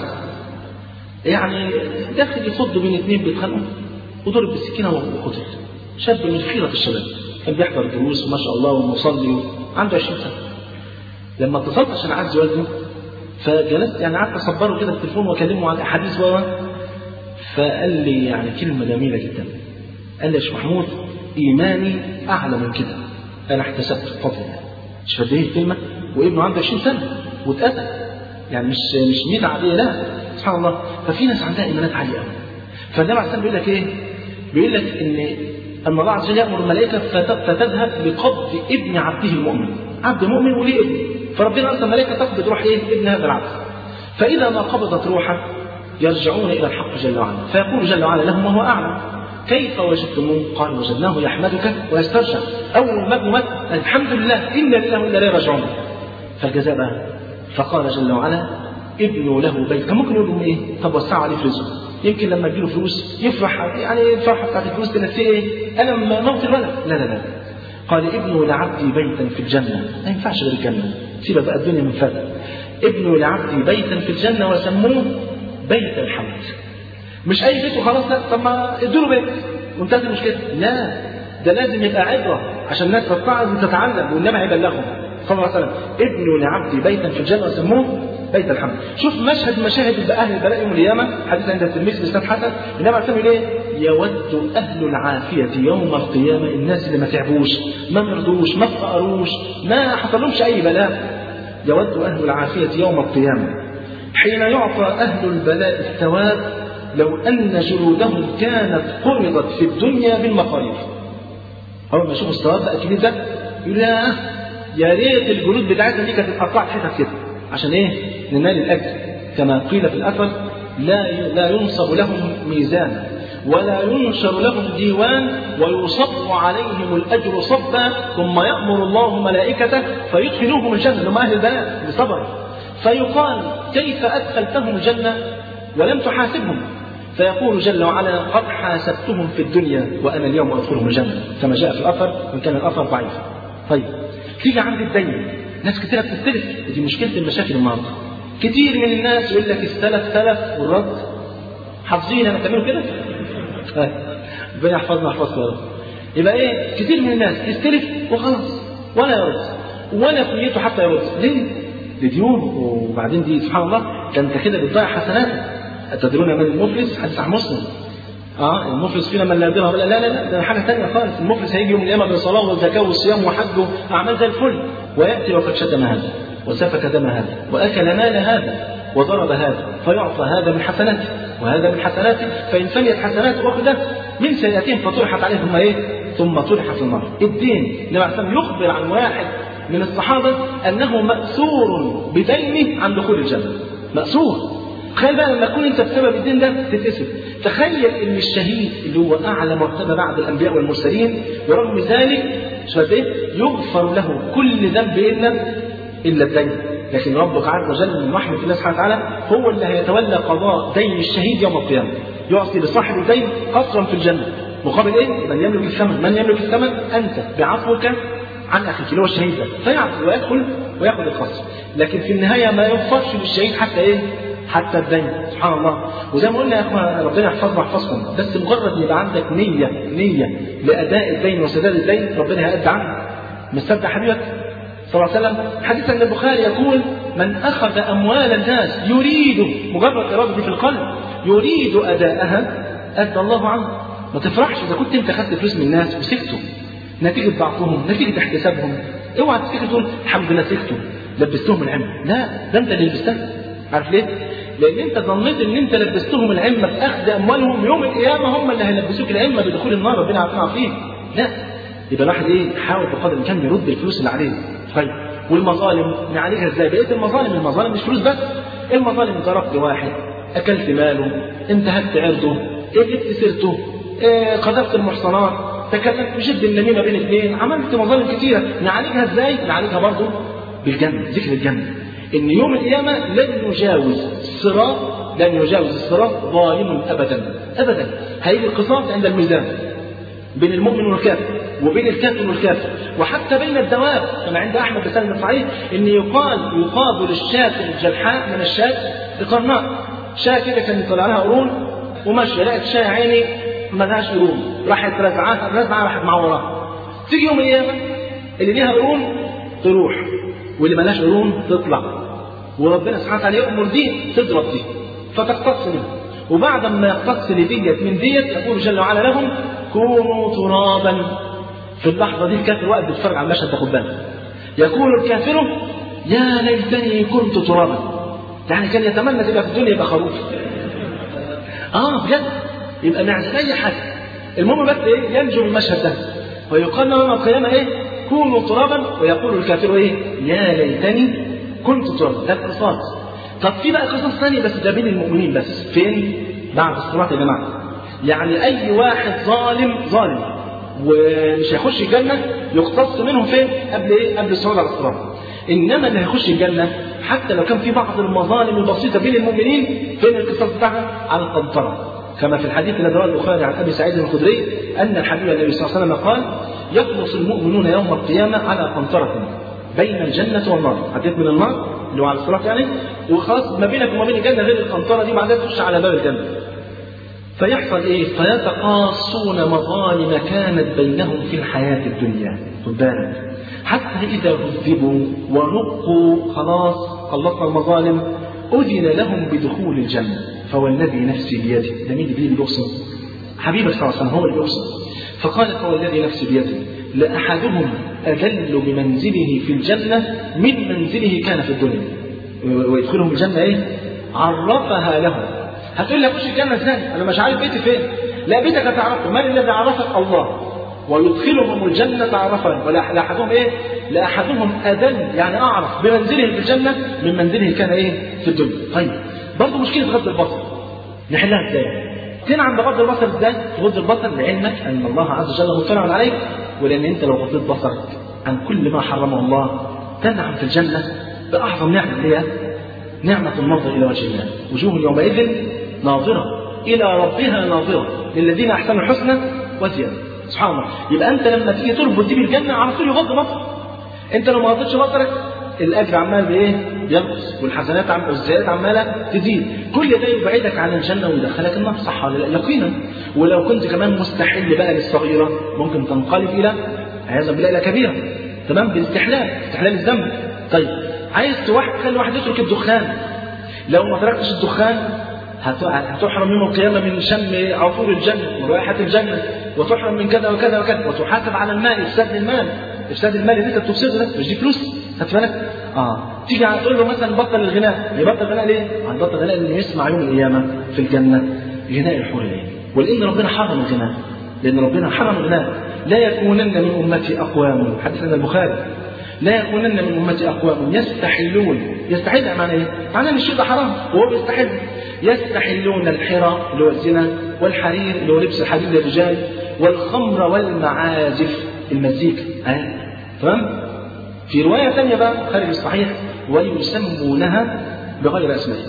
يعني داخل يصد بين اثنين بيتخانقوا وضرب بالسكينة وقتل. شاب من خيرة الشباب كان بيحضر الدروس وما شاء الله ومصلي عنده عشرين سنة. لما اتصلت عشان أعز والدي فجلست يعني قعدت أصبره كده بالتليفون وأكلمه عن أحاديث بابا، فقال لي يعني كلمة جميلة جدا. قال لي: يا شيخ محمود إيماني أعلى من كده، أنا احتسبت بفضل الله. مش قد إيه الكلمة؟ وابنه عنده عشرين سنة واتقتل، يعني مش مش ميتة عادية، لا سبحان الله. ففي ناس عندها إيمانات عالية قوي. فالنبي عليه الصلاة والسلام بيقول لك إيه؟ بيقول لك إن أن الله عز وجل يأمر الملائكة فتذهب بقبض ابن عبده المؤمن، عبد مؤمن وليه ابن، فربنا أرسل الملائكة تقبض روح إيه؟ ابن هذا العبد. فإذا ما قبضت روحه يرجعون إلى الحق جل وعلا، فيقول جل وعلا لهم وهو أعلم: كيف وجدتموه؟ قال: وجدناه يحمدك ويسترجع. أول ما ابنه مات الحمد لله إنا لله وإنا إليه راجعون. فالجزاء بقى، فقال جل وعلا: ابنوا له بيت. كان ممكن يقول لهم ايه؟ طب وسعوا عليه في رزقه، يمكن لما تجيله فلوس يفرح، يعني الفرحه بتاعت الفلوس تنسيه ايه؟ انا موت الولد. لا لا لا، قال ابنوا لعبدي بيتا في الجنة، ما ينفعش غير الجنة، سيبك بقى الدنيا من فاتك. ابنوا لعبدي بيتا في الجنة وسموه بيت الحمد. مش أي بيت وخلاص، لا، طب ما ادوا له بيت وانتهت المشكلة. لا، ده لازم يبقى عبرة عشان الناس تتعظ وتتعلم، والنبي هيبلغهم صلى الله عليه وسلم: ابنوا لعبدي بيتا في الجنة وسموه بيت الحمد. شوف مشهد مشاهد أهل البلاء يوم القيامة، حديث عند الترمذي بإسناد حسن، النبي عليه الصلاة والسلام يود أهل العافية يوم القيامة، الناس اللي ما تعبوش ما مرضوش ما فقروش ما حصلهمش أي بلاء، يود أهل العافية يوم القيامة حين يعطى أهل البلاء الثواب لو أن جلودهم كانت قرضت في الدنيا بالمقارير. أول ما يشوفوا الثواب بقى كبير ده يقول يا يا ريت الجلود بتاعتنا دي كانت اتقطعت حتت كده، عشان إيه؟ ننال الأجر. كما قيل في الأثر: لا لا ينصب لهم ميزان ولا ينشر لهم ديوان ويصب عليهم الأجر صبا ثم يأمر الله ملائكته فيدخلوهم الجنة، لهم أهل البلاء بصبر، فيقال: كيف أدخلتهم الجنة ولم تحاسبهم؟ فيقول جل وعلا: قد حاسبتهم في الدنيا وأنا اليوم أدخلهم الجنة، كما جاء في الأثر وإن كان الأثر ضعيف. طيب تيجي عند الدين، ناس كتير بتختلف، دي مشكلة المشاكل النهارده. كتير من الناس يقول لك السلف سلف والرد حافظين، أنا تعملوا كده؟ ربنا يحفظنا يحفظكم يا رب. يبقى إيه؟ كتير من الناس يستلف وخلاص ولا يرد ولا في نيته حتى يرد. ليه؟ لديون، وبعدين دي سبحان الله ده أنت كده بتضيع حسناتك. أتدرون من المفلس؟ حديث عن مسلم. اه المفلس فينا من لا درهم لا لا لا، ده حاجه ثانيه خالص. المفلس هيجي يوم القيامه بالصلاه والزكاه والصيام وحج واعمال زي الفل، وياتي وقد شتم هذا وسفك دم هذا واكل مال هذا وضرب هذا، فيعطى هذا من حسناته وهذا من حسناته، فان فنيت حسناته واخذه من سيئاتهم فطرحت عليه ثم ايه؟ ثم طرح في النار. الدين النبي يخبر عن واحد من الصحابه انه مأسور بدينه عن دخول الجنه. مأسور. تخيل بقى لما تكون انت بسبب الدين ده تتأسر. تخيل ان الشهيد اللي هو اعلى مرتبه بعد الانبياء والمرسلين ورغم ذلك شايف ايه؟ يغفر له كل ذنب الا الا الدين، لكن ربك عز وجل من رحمه الله سبحانه وتعالى هو اللي هيتولى قضاء دين الشهيد يوم القيامه، يعطي لصاحب الدين قصرا في الجنه مقابل ايه؟ من يملك الثمن، من يملك الثمن؟ انت بعفوك عن اخيك اللي هو الشهيد ده، فيعفو ويدخل وياخذ القصر، لكن في النهايه ما يغفرش للشهيد حتى ايه؟ حتى الدين. سبحان الله. وزي ما قلنا يا اخوان ربنا يحفظنا ويحفظكم، بس مجرد يبقى عندك نيه نيه لاداء الدين وسداد الدين ربنا هيأدي عنك. مصدق حبيبك صلى الله عليه وسلم حديث عن البخاري يقول: من اخذ اموال الناس يريد، مجرد اراده في القلب، يريد اداءها ادى الله عنه. ما تفرحش اذا كنت انت خدت فلوس من الناس وسكتوا نتيجه ضعفهم نتيجه احتسابهم، اوعى تفتكر تقول الحمد لله سكتوا لبستهم العمه، لا ده انت اللي لبستها. عارف ليه؟ لأن أنت ظنيت إن أنت لبستهم العمة في أخذ أموالهم، يوم القيامة هم اللي هيلبسوك العمة بدخول النار، ربنا يعافينا فيه. لا، يبقى الواحد إيه؟ يحاول بقدر الإمكان يرد الفلوس اللي عليه. طيب والمظالم نعالجها إزاي؟ بقيت المظالم المظالم مش فلوس بس، المظالم ضربت واحد، أكلت ماله، انتهكت عرضه، جبت سيرته، إيه قذفت المحصنات، تكلمت بشد النميمة بين اثنين، عملت مظالم كثيرة، نعالجها إزاي؟ نعالجها برضه بالجنة، ذكر الجنة. إن يوم القيامة لن يجاوز الصراط، لن يجاوز الصراط ظالم أبدا أبدا. هيجي القصاص عند الميزان بين المؤمن والكافر، وبين الكافر والكافر، وحتى بين الدواب، كما عند أحمد بن صحيح إن يقال يقابل الشاة الجلحاء من الشاة بقرناء. شاة كده كان يطلع لها قرون وماشية، لقت شاة عيني ما لهاش قرون، راحت رزعها رزعها راحت معورها. تيجي يوم القيامة اللي ليها قرون تروح واللي ما لهاش قرون تطلع، وربنا سبحانه وتعالى يأمر دي تضرب دي فتقتص منها، وبعد ما يقتص لديت من ديت يقول جل وعلا لهم: كونوا ترابا. في اللحظة دي الكافر واقف بيتفرج على المشهد، تاخد بالك. يقول الكافر: يا ليتني كنت ترابا. يعني كان يتمنى تبقى في الدنيا يبقى خروف. اه بجد يبقى ما يعملش اي حاجه. المهم بس ايه؟ ينجو من المشهد ده، ويقال له يوم القيامه ايه؟ كونوا ترابا. ويقول الكافر ايه؟ يا ليتني كنت ترابا. ده القصاص. طب في بقى قصص ثاني بس ده بين المؤمنين بس. فين؟ بعد الصراط يا جماعه. يعني اي واحد ظالم ظالم ومش هيخش الجنه يقتص منهم فين؟ قبل ايه؟ قبل الصعود على الصراط. انما اللي هيخش الجنه حتى لو كان في بعض المظالم البسيطه بين المؤمنين، فين القصاص بتاعها؟ على القنطره. كما في الحديث الذي رواه البخاري عن ابي سعيد الخدري ان الحبيب النبي صلى الله عليه وسلم قال: يخلص المؤمنون يوم القيامة على قنطرة بين الجنة والنار. عديت من النار اللي هو على الصراط يعني، وخلاص ما بينك وما بين الجنة غير القنطرة دي، بعدها تخش على باب الجنة. فيحصل ايه؟ فيتقاصون مظالم كانت بينهم في الحياة الدنيا. خد بالك، حتى إذا هذبوا ونقوا خلاص خلصنا المظالم أذن لهم بدخول الجنة. فوالذي نفسي بيده، ده مين اللي بيقسم؟ حبيبك صلى الله عليه وسلم هو اللي بيقسم. فقال فوالذي نفسي بيده لأحدهم أذل بمنزله في الجنة من منزله كان في الدنيا. ويدخلهم الجنة ايه؟ عرفها لهم. هتقول لي اخش الجنة ازاي؟ انا مش عارف بيتي فين. لا، بيتك هتعرفه. من الذي عرفك؟ الله. ويدخلهم الجنة عرفا. ولأحدهم ايه؟ لأحدهم أذل يعني أعرف بمنزله في الجنة من منزله كان ايه؟ في الدنيا. طيب برضه مشكلة غض البصر نحلها ازاي؟ تنعم بغض البصر ازاي؟ تغض البصر لعلمك أن الله عز وجل مطلع عليك، ولأن أنت لو غضيت بصرك عن كل ما حرمه الله تنعم في الجنة بأعظم نعمة هي نعمة النظر إلى وجه الله. وجوه يومئذ ناظرة إلى ربها ناظرة للذين أحسنوا الحسنى وزيادة. سبحان الله. يبقى أنت لما تيجي تربط دي بالجنة على طول يغض بصرك. أنت لو ما غضتش بصرك الأجر عمال بإيه؟ ينقص، والحسنات عم والزيادات عمالة تزيد. كل ده يبعدك عن الجنة ويدخلك النار. صح ولا لا؟ يقينا. ولو كنت كمان مستحل بقى للصغيرة ممكن تنقلب إلى عياذا بالله إلى كبيرة. تمام؟ بالاستحلال، استحلال الذنب. طيب عايز توحد خلي واحد يترك الدخان. لو ما تركتش الدخان هتحرم يوم القيامة من شم عطور الجنة ورائحة الجنة، وتحرم من كذا وكذا وكذا، وتحاسب على المال، إفساد المال. إفساد المال اللي أنت بتفسده ده مش دي فلوس؟ خدت بالك؟ آه تيجي تقول له مثلا بطل الغناء، يبطل الغناء ليه؟ هيبطل الغناء لأنه يسمع يوم القيامة في الجنة غناء الحور العين. ولأن ربنا حرم الغناء، لأن ربنا حرم الغناء. لا يكونن من أمتي أقوام، حديث عن البخاري، لا يكونن من أمتي أقوام يستحلون. يستحل معناه إيه؟ معناه إن الشيء ده حرام وهو بيستحل. يستحلون الحرى اللي هو الزنا، والحرير اللي هو لبس الحرير للرجال، والخمر والمعازف المزيكا. أه؟ تمام؟ في رواية ثانية بقى خارج الصحيح ويسمونها بغير أسماء.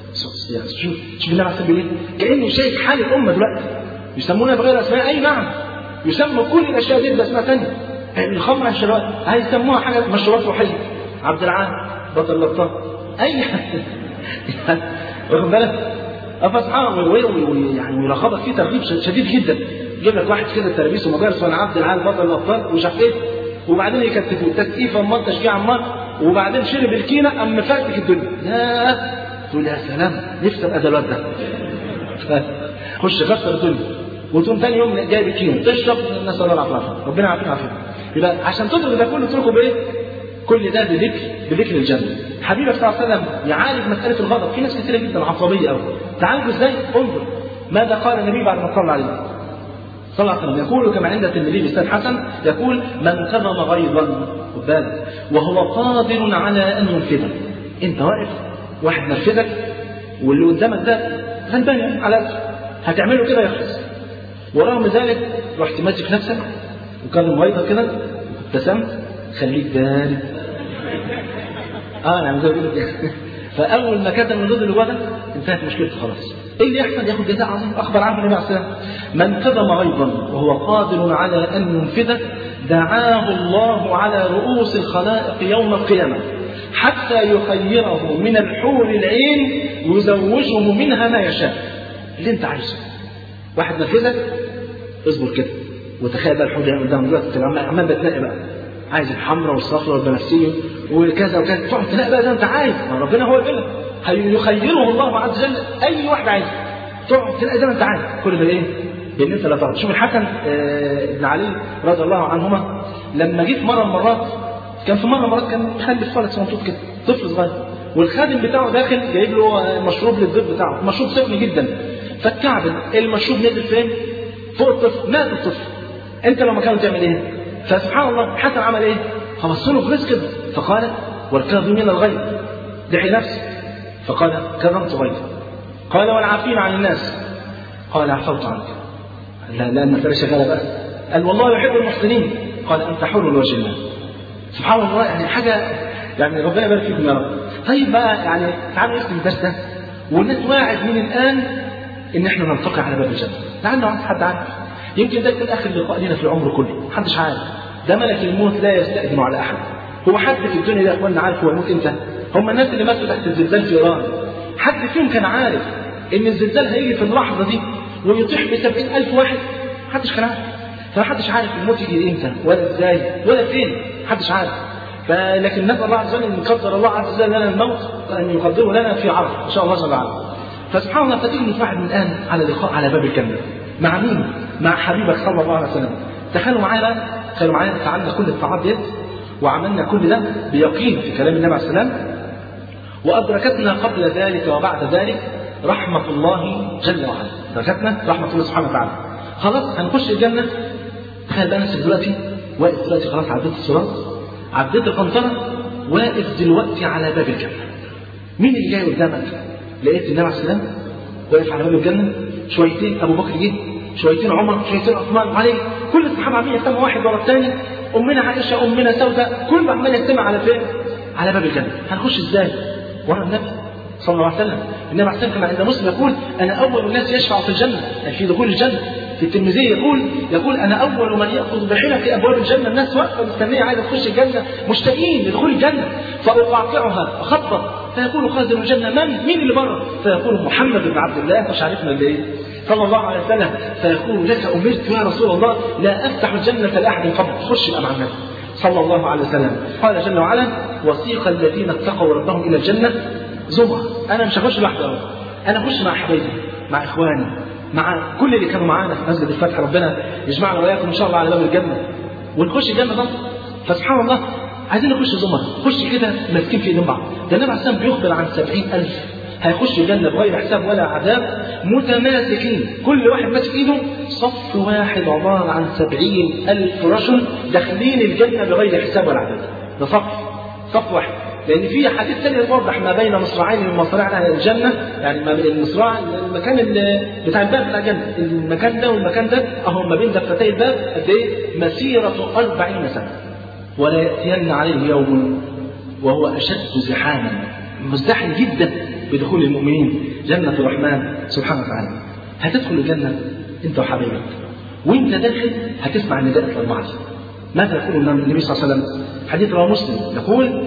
شوف شوف النبي عليه الصلاة كأنه شايف حال الأمة دلوقتي. يسمونها بغير أسماء. أي نعم، يسموا كل الأشياء دي بأسماء ثانية. الخمر الشراب هيسموها حاجة مشروبات روحية. عبد العال بطل اللطة أي واخد بالك؟ أفسحان يعني ويرخبط فيه ترغيب شديد جدا. يجيب لك واحد كده تلبيسه مجالس وانا عبد العال بطل الأبطال ومش عارف ايه، وبعدين يكتفوه تسقيف امال تشجيع عمال، وبعدين شرب الكينه اما فاتك الدنيا. لا تقول يا سلام نفسي ابقى الواد ده. خش كسر الدنيا وتقوم ثاني يوم جايب الكينه تشرب. الناس الله العافيه، ربنا يعافينا عافيه. يبقى عشان تدرك ده كله تتركه بايه؟ كل ده بذكر بذكر الجنه. حبيبك صلى الله عليه وسلم يعالج مساله الغضب. في ناس كثيره جدا عصبيه قوي. تعالجوا ازاي؟ انظر ماذا قال النبي بعد ما صلى عليه صلى الله عليه وسلم. يقول كما عند الترمذي بإسناد حسن، يقول من كظم غيظا وهو قادر على ان ينفذه. انت واقف واحد نرفزك واللي قدامك ده غلبان على هتعمله كده يخلص، ورغم ذلك رحت ماسك نفسك وكان غيظك كده ابتسمت، خليك بارد. اه انا عايز اقول كده. فاول ما كتم الغيظ اللي جوه انتهت مشكلته خلاص. ايه اللي يحصل؟ ياخد جزاء عظيم. اخبر عنه النبي عليه الصلاه والسلام من كظم غيظا وهو قادر على ان ينفذه دعاه الله على رؤوس الخلائق يوم القيامه حتى يخيره من الحور العين يزوجه منها ما يشاء. اللي انت عايزه. واحد نفذك اصبر كده وتخيل بقى الحور العين قدامك دلوقتي عمال بتنقي بقى، عايز الحمراء والصفراء والبنفسجيه وكذا وكذا، تقعد تلاقي بقى ده انت عايز. ربنا هو اللي يخيره الله عز وجل اي واحد عايز، تقعد تلاقي زي ما انت عايز. كل ده ايه؟ بان انت لا تعرف. شوف الحسن آه ابن علي رضي الله عنهما لما جه في مره من المرات، كان في مره من المرات كان مخلف ولد صغنطوط كده طفل صغير، والخادم بتاعه داخل جايب له مشروب للضيف بتاعه، مشروب سخن جدا، فالكعب المشروب نزل فين؟ فوق الطفل، مات الطفل. انت لو مكانه تعمل ايه؟ فسبحان الله الحسن عمل ايه؟ فبص له في رزق كده فقال والكاظمين الغيظ، دعي نفسك. فقال كظمت غيظي. قال والعافين عن الناس. قال عفوت عنك. لا لا المسألة شغالة بقى. قال والله يحب المحسنين. قال أنت حر لوجه الله. سبحان الله يعني حاجة يعني ربنا يبارك فيكم يا رب. طيب بقى يعني تعالوا نختم الدرس ده ونتواعد من الآن إن إحنا نلتقي على باب الجنة. تعالوا نقعد حد عارف يمكن ده يكون آخر لقاء لنا في العمر كله، محدش عارف. ده ملك الموت لا يستأذن على أحد. هو حد في الدنيا ده يا إخواننا عارف هو يموت إمتى؟ هم الناس اللي ماتوا تحت الزلزال في إيران، حد فيهم كان عارف إن الزلزال هيجي في اللحظة دي ويطيح بسبعين ألف واحد؟ محدش كان عارف. فمحدش عارف الموت يجي إمتى ولا إزاي ولا فين، محدش عارف. فلكن نسأل الله عز وجل أن يقدر الله عز وجل لنا الموت وأن يقدره لنا في عرض إن شاء الله جل وعلا. فسبحان الله فتيجي نتوعد من الآن على لقاء على باب الجنة مع مين؟ مع حبيبك صلى الله عليه وسلم. تخيلوا معايا تخيلوا معايا فعلنا كل الطاعات ديت وعملنا كل ده بيقين في كلام النبي عليه السلام، وأدركتنا قبل ذلك وبعد ذلك رحمة الله جل وعلا. أدركتنا رحمة الله سبحانه وتعالى. خلاص هنخش الجنة. تخيل بقى نفسك دلوقتي واقف دلوقتي، خلاص عديت الصراط، عديت القنطرة، واقف دلوقتي على باب الجنة. مين اللي جاي قدامك؟ لقيت النبي عليه السلام واقف على باب الجنة، شويتين أبو بكر جه، شويتين عمر، شويتين عثمان علي، كل الصحابة عمالين يجتمعوا واحد ورا الثاني، أمنا عائشة، أمنا سوداء، كل عمال يجتمع على فين؟ على باب الجنة. هنخش إزاي؟ ورا النبي صلى الله عليه وسلم. النبي عليه السلام كما عند مسلم يقول أنا أول الناس يشفع في الجنة، يعني في دخول الجنة. في الترمذي يقول يقول أنا أول من يأخذ بحلة في أبواب الجنة. الناس واقفة مستنية عايزة تخش الجنة، مشتاقين لدخول الجنة، فأقاطعها أخطط فيقول خازن الجنة من؟ مين اللي بره؟ فيقول محمد بن عبد الله، مش عارفنا ليه صلى الله عليه وسلم. فيقول لك أمرت يا رسول الله لا أفتح الجنة لأحد قبل. تخش بقى مع النبي صلى الله عليه وسلم. قال جل وعلا وسيق الذين اتقوا ربهم إلى الجنة زمرة. أنا مش هخش لوحدي، أنا هخش مع حبايبي، مع إخواني، مع كل اللي كانوا معانا في مسجد الفتح. ربنا يجمعنا وإياكم إن شاء الله على باب الجنة ونخش الجنة بقى. فسبحان الله عايزين نخش زمرة، نخش كده ماسكين في ايدين بعض. ده النبي عليه السلام بيخبر عن سبعين ألف هيخش الجنة بغير حساب ولا عذاب، متماسكين، كل واحد ماسك ايده، صف واحد عبارة عن سبعين ألف رجل داخلين الجنة بغير حساب ولا عذاب. ده صف صف واحد. لأن في حديث ثاني يوضح ما بين مصراعين من مصراع أهل الجنة، يعني ما بين المصراع المكان بتاع الباب بتاع الجنة، المكان ده والمكان ده أهو ما بين دفتي الباب قد إيه؟ مسيرة أربعين سنة. ولا يأتين عليه يوم وهو أشد زحاما، مزدحم جدا بدخول المؤمنين جنة الرحمن سبحانه وتعالى. هتدخل الجنة أنت وحبيبك، وأنت داخل هتسمع النداء الأربعة. ماذا يقول النبي صلى الله عليه وسلم؟ حديث رواه مسلم يقول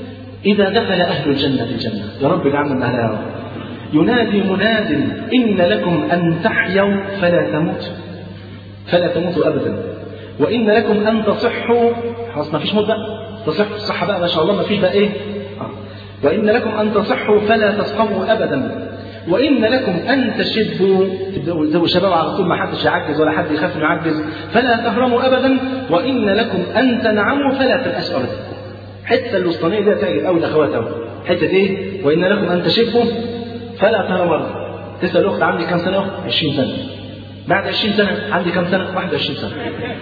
إذا دخل أهل الجنة الجنة، يا رب اجعلنا من أهلها، ينادي مناد إن لكم أن تحيوا فلا تموتوا فلا تموتوا أبدا، وإن لكم أن تصحوا. خلاص ما فيش موت بقى، تصحوا الصحة بقى ما شاء الله، ما فيش بقى إيه آه. وإن لكم أن تصحوا فلا تسقموا أبدا، وإن لكم أن تشبوا، تبدأوا تبدأوا شباب على طول، ما حدش يعجز ولا حد يخاف يعجز، فلا تهرموا أبدا، وإن لكم أن تنعموا فلا تلأسوا أبدا. حتى الوسطانية دي تعجب أوي الأخوات أوي. حتة إيه؟ وإن لكم أن تشبوا فلا تهرموا أبدا. تسأل أخت عندي كم سنة؟ أخت عشرين سنة. بعد عشرين سنة عندي كم سنة؟ واحد وعشرين سنة.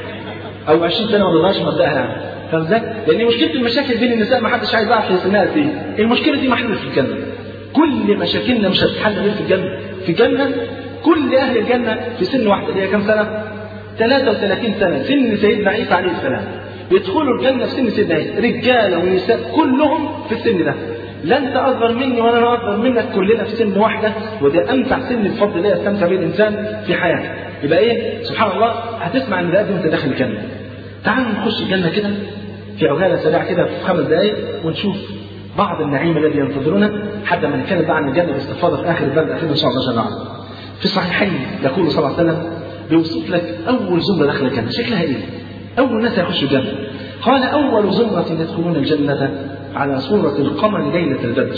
أو عشرين سنة ما تغيرش مبدأها يعني. فاهم ازاي؟ لأن مشكلة المشاكل بين النساء ما حدش عايز يعرف سنها قد إيه. المشكلة دي محلولة في الجنة. كل مشاكلنا مش هتتحل غير في الجنة. في الجنة كل أهل الجنة في سن واحدة، هي كم سنة؟ ثلاثة وثلاثين سنة، سن سيدنا عيسى عليه السلام. بيدخلوا الجنة في سن سيدنا عيسى، رجالة ونساء كلهم في السن ده. لا أنت أصغر مني ولا أنا أصغر منك، كلنا في سن واحدة، وده أمتع سن بفضل الله يستمتع به الإنسان في حياته. يبقى إيه؟ سبحان الله هتسمع إن ده وأنت داخل الجنة. تعالوا نخش الجنة كده في عجالة سريعة كده في خمس دقايق ونشوف بعض النعيم الذي ينتظرنا حتى ما نتكلم بقى عن الجنة باستفاضة في آخر الباب الأخير إن شاء الله جل وعلا. في الصحيحين يقول صلى الله عليه وسلم بيوصف لك أول زمرة داخل الجنة شكلها إيه؟ أول ناس يخشوا الجنة. قال أول زمرة يدخلون الجنة على صورة القمر ليلة البدر،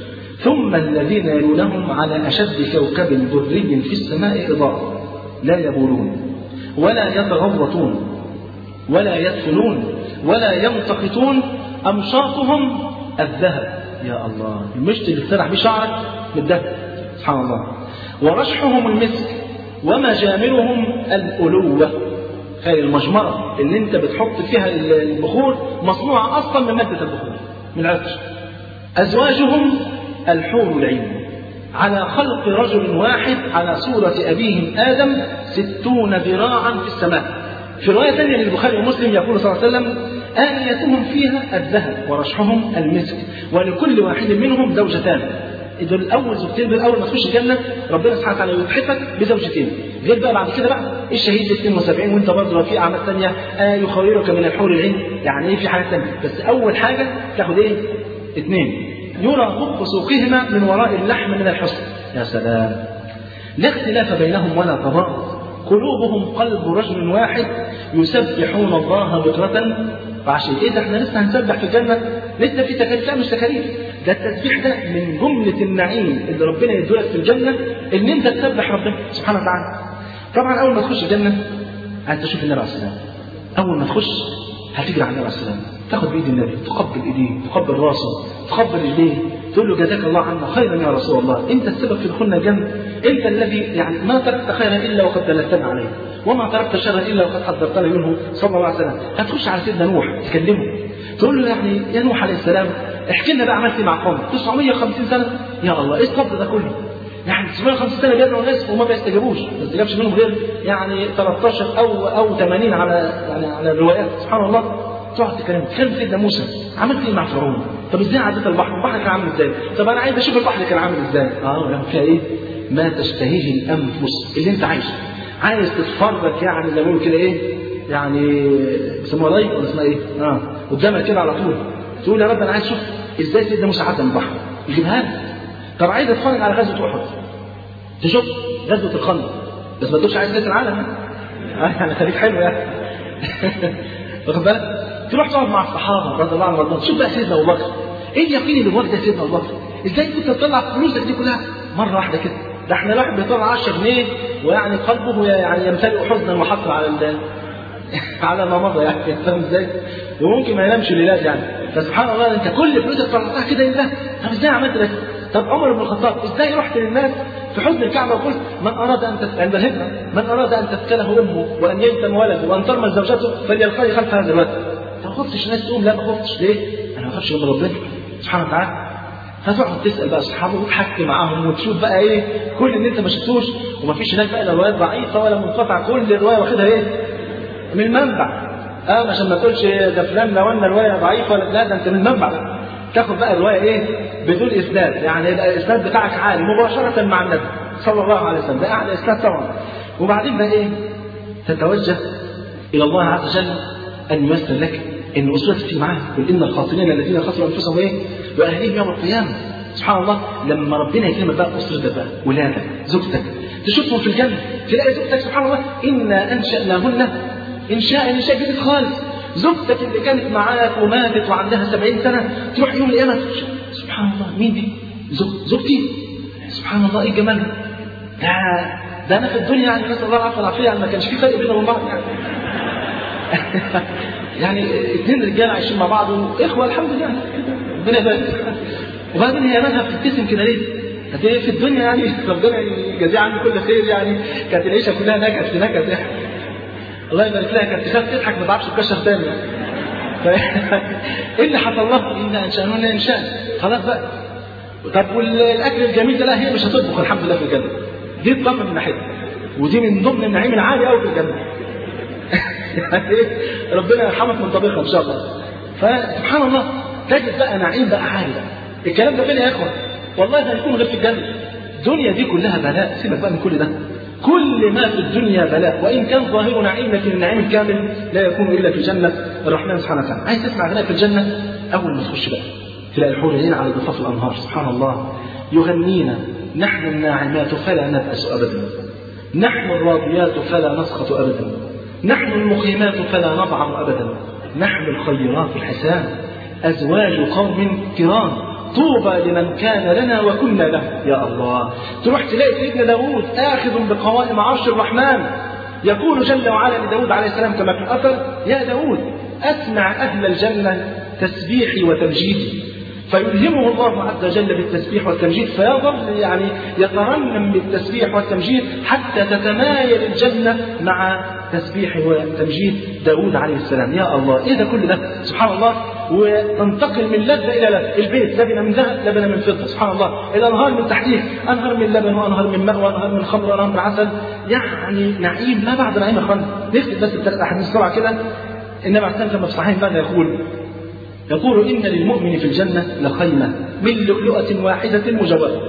ثم الذين يلونهم على أشد كوكب دري في السماء إضاءة، لا يبولون ولا يتغوطون ولا يدفنون ولا يمتقطون، أمشاطهم الذهب. يا الله، المشط اللي بتسرح بيه شعرك من الذهب سبحان الله. ورشحهم المسك ومجامرهم الألوة. خير المجمرة اللي انت بتحط فيها البخور مصنوعة أصلا من مادة البخور من عطر. أزواجهم الحور العين على خلق رجل واحد على صورة أبيهم آدم ستون ذراعا في السماء. في رواية ثانية للبخاري ومسلم يقول صلى الله عليه وسلم آنيتهم فيها الذهب ورشحهم المسك، ولكل واحد منهم زوجتان، دول اول زوجتين، دول اول ما تخش الجنه ربنا سبحانه وتعالى يتحفك بزوجتين، غير بقى بعد كده بقى الشهيد اثنين وسبعين، وانت برضه في اعمال ثانيه آه يخيرك من الحور العين، يعني ايه في حاجات ثانيه، بس اول حاجه تاخد ايه؟ اثنين يرى خف سوقهما من وراء اللحم من الحسن. يا سلام، لا اختلاف بينهم ولا تضاد، قلوبهم قلب رجل واحد يسبحون الله بكرة وعشية. ايه ده احنا لسه هنسبح في الجنة؟ لسه في تكاليف؟ لا مش تكاليف، ده التسبيح ده من جملة النعيم اللي ربنا يدولك في الجنة، ان انت تسبح ربنا سبحانه وتعالى. طبعا اول ما تخش الجنة انت تشوف النبي عليه السلام، اول ما تخش هتجري على النبي عليه السلام، تاخد بايد النبي، تقبل ايديه، تقبل راسه، تقبل رجليه، تقول له جزاك الله عنا خيرا يا رسول الله، انت السبب في دخولنا الجنه، انت الذي يعني ما تركت خيرا الا وقد دلتنا عليه، وما تركت شرا الا وقد حذرتنا منه صلى الله عليه وسلم. هتخش على سيدنا نوح تكلمه، تقول له يعني يا نوح عليه السلام احكي لنا بقى عملت ايه مع قومك تسعمية وخمسين سنه، يا الله ايه الصبر ده كله؟ يعني تسعمية وخمسين سنه بيدعوا الناس وما بيستجابوش، ما استجابش منهم غير يعني ثلاثة عشر او او ثمانين على يعني على الروايات، سبحان الله. تقعد تكلم تكلم سيدنا موسى عملت ايه مع فرعون؟ طب ازاي عديت البحر؟ البحر كان عامل ازاي؟ طب انا عايز اشوف البحر كان عامل ازاي. اه يعني فيها ايه؟ ما تشتهيه الانفس اللي انت عايشه، عايز تتفرج يعني زي ما بيقولوا كده ايه؟ يعني بيسموها لايف ولا اسمها ايه؟ اه قدامك كده على طول، تقول يا رب انا عايز اشوف ازاي سيدنا موسى عدى البحر، يجيبها لك. طب عايز اتفرج على غزوه احد، تشوف غزوه الخندق، بس ما تقولش عايز كاس العالم اه يعني خليك حلو يعني واخد بالك؟ تروح تقعد مع الصحابه رضي الله عنهم وارضاهم، شوف بقى سيدنا ابو بكر ايه اليقين اللي ورد سيدنا ابو بكر، ازاي كنت تطلع فلوسك دي كلها مره واحده كده؟ ده احنا الواحد بيطلع عشرة جنيه ويعني قلبه يعني يمتلئ حزنا وحسرة على ال على ما مضى، يعني فاهم ازاي؟ وممكن ما ينامش الليلات يعني، فسبحان الله انت كل فلوسك طلعتها كده لله، طب ازاي عملت ده؟ طب عمر بن الخطاب ازاي رحت للناس في حزن الكعبه وقلت من اراد ان تسكن عند الهجره، من اراد ان تسكنه امه وان ييتم ولده وان ترمى زوجته فليلقي خلف هذا الواد. ما خفتش الناس تقوم؟ لا ما خفتش، ليه؟ انا ما بخافش من ربنا سبحانه وتعالى. فتقعد تسال بقى اصحابه وتحكي معاهم وتشوف بقى ايه كل اللي انت ما شفتوش، وما فيش هناك بقى لا روايات ضعيفه ولا منقطعه، كل الروايه واخدها ايه؟ من المنبع. اه عشان ما تقولش ده فلان لو ان روايه ضعيفه، لا ده انت من المنبع ده. تاخد بقى الروايه ايه؟ بدون اسناد، يعني يبقى الاسناد بتاعك عالي مباشره مع النبي صلى الله عليه وسلم، ده اعلى اسناد طبعا. وبعدين بقى ايه؟ تتوجه الى الله عز وجل ان ييسر لك ان اسرتك تيجي معاه، قل ان الخاسرين الذين خسروا انفسهم ايه؟ واهليهم يوم القيامه. سبحان الله لما ربنا يكرمك بقى اسرتك بقى، ولادك، زوجتك، تشوفهم في الجنه، تلاقي زوجتك سبحان الله انا انشاناهن انشاء انشاء جديد خالص. زوجتك اللي كانت معاك وماتت وعندها سبعين سنه تروح يوم القيامه سبحان الله مين دي؟ زوجتي. سبحان الله ايه الجمال ده؟ ده انا في الدنيا يعني نسال الله العافيه والعافيه يعني ما كانش في فرق بيننا وبين بعض يعني يعني اثنين رجاله عايشين مع بعض واخوه الحمد لله ربنا يبارك. وبعدين هي مالها بتبتسم كده ليه؟ كانت ايه في الدنيا يعني ربنا يجازيها عني كل خير، يعني كانت العيشه كلها نكد في نكد يعني الله يبارك لها، كانت تخاف تضحك ما تعرفش تكشر تاني يعني. ايه اللي حصل لها؟ ان انشانون انشاء خلاص بقى. طب والاكل الجميل ده لا هي مش هتطبخ الحمد لله في الجنه، دي تطمن من ناحيتها، ودي من ضمن النعيم العالي قوي في الجنه يعني ايه ربنا يرحمك من طبيخها ان شاء الله. فسبحان الله تجد بقى نعيم بقى عالي بقى. الكلام ده فين يا اخوه؟ والله ده هيكون غير في الجنه. الدنيا دي كلها بلاء، سيبك بقى من كل ده. كل ما في الدنيا بلاء، وان كان ظاهر نعيم لكن النعيم الكامل لا يكون الا في جنه الرحمن سبحانه وتعالى. عايز تسمع غناء في الجنه؟ اول ما تخش بقى تلاقي الحور العين على ضفاف الانهار سبحان الله يغنينا: نحن الناعمات فلا نبأس ابدا، نحن الراضيات فلا نسخط ابدا، نحن المقيمات فلا نضعف ابدا، نحن الخيرات الحسان، ازواج قوم كرام، طوبى لمن كان لنا وكنا له. يا الله تروح تلاقي سيدنا داود آخذ بقوائم عرش الرحمن، يقول جل وعلا لداود عليه السلام كما في الأثر: يا داود أسمع أهل الجنة تسبيحي وتمجيدي، فيلهمه الله عز وجل بالتسبيح والتمجيد، فيظل يعني يترنم بالتسبيح والتمجيد حتى تتمايل الجنة مع تسبيح وتمجيد داود عليه السلام. يا الله ايه ده كل ده سبحان الله. وتنتقل من لبنة إلى لبنة، البيت لبنة من ذهب لبنة من فضة سبحان الله، الأنهار من تحتيه أنهار من لبن وأنهار من ماء وأنهار من خمر وأنهار من عسل، يعني نعيم ما بعد نعيم. يا أخوان نكتب بس الثلاث أحاديث بسرعة كده. النبي عليه الصلاة والسلام في الصحيح ماذا يقول؟ يقول: إن للمؤمن في الجنة لخيمة من لؤلؤة واحدة مجوفة.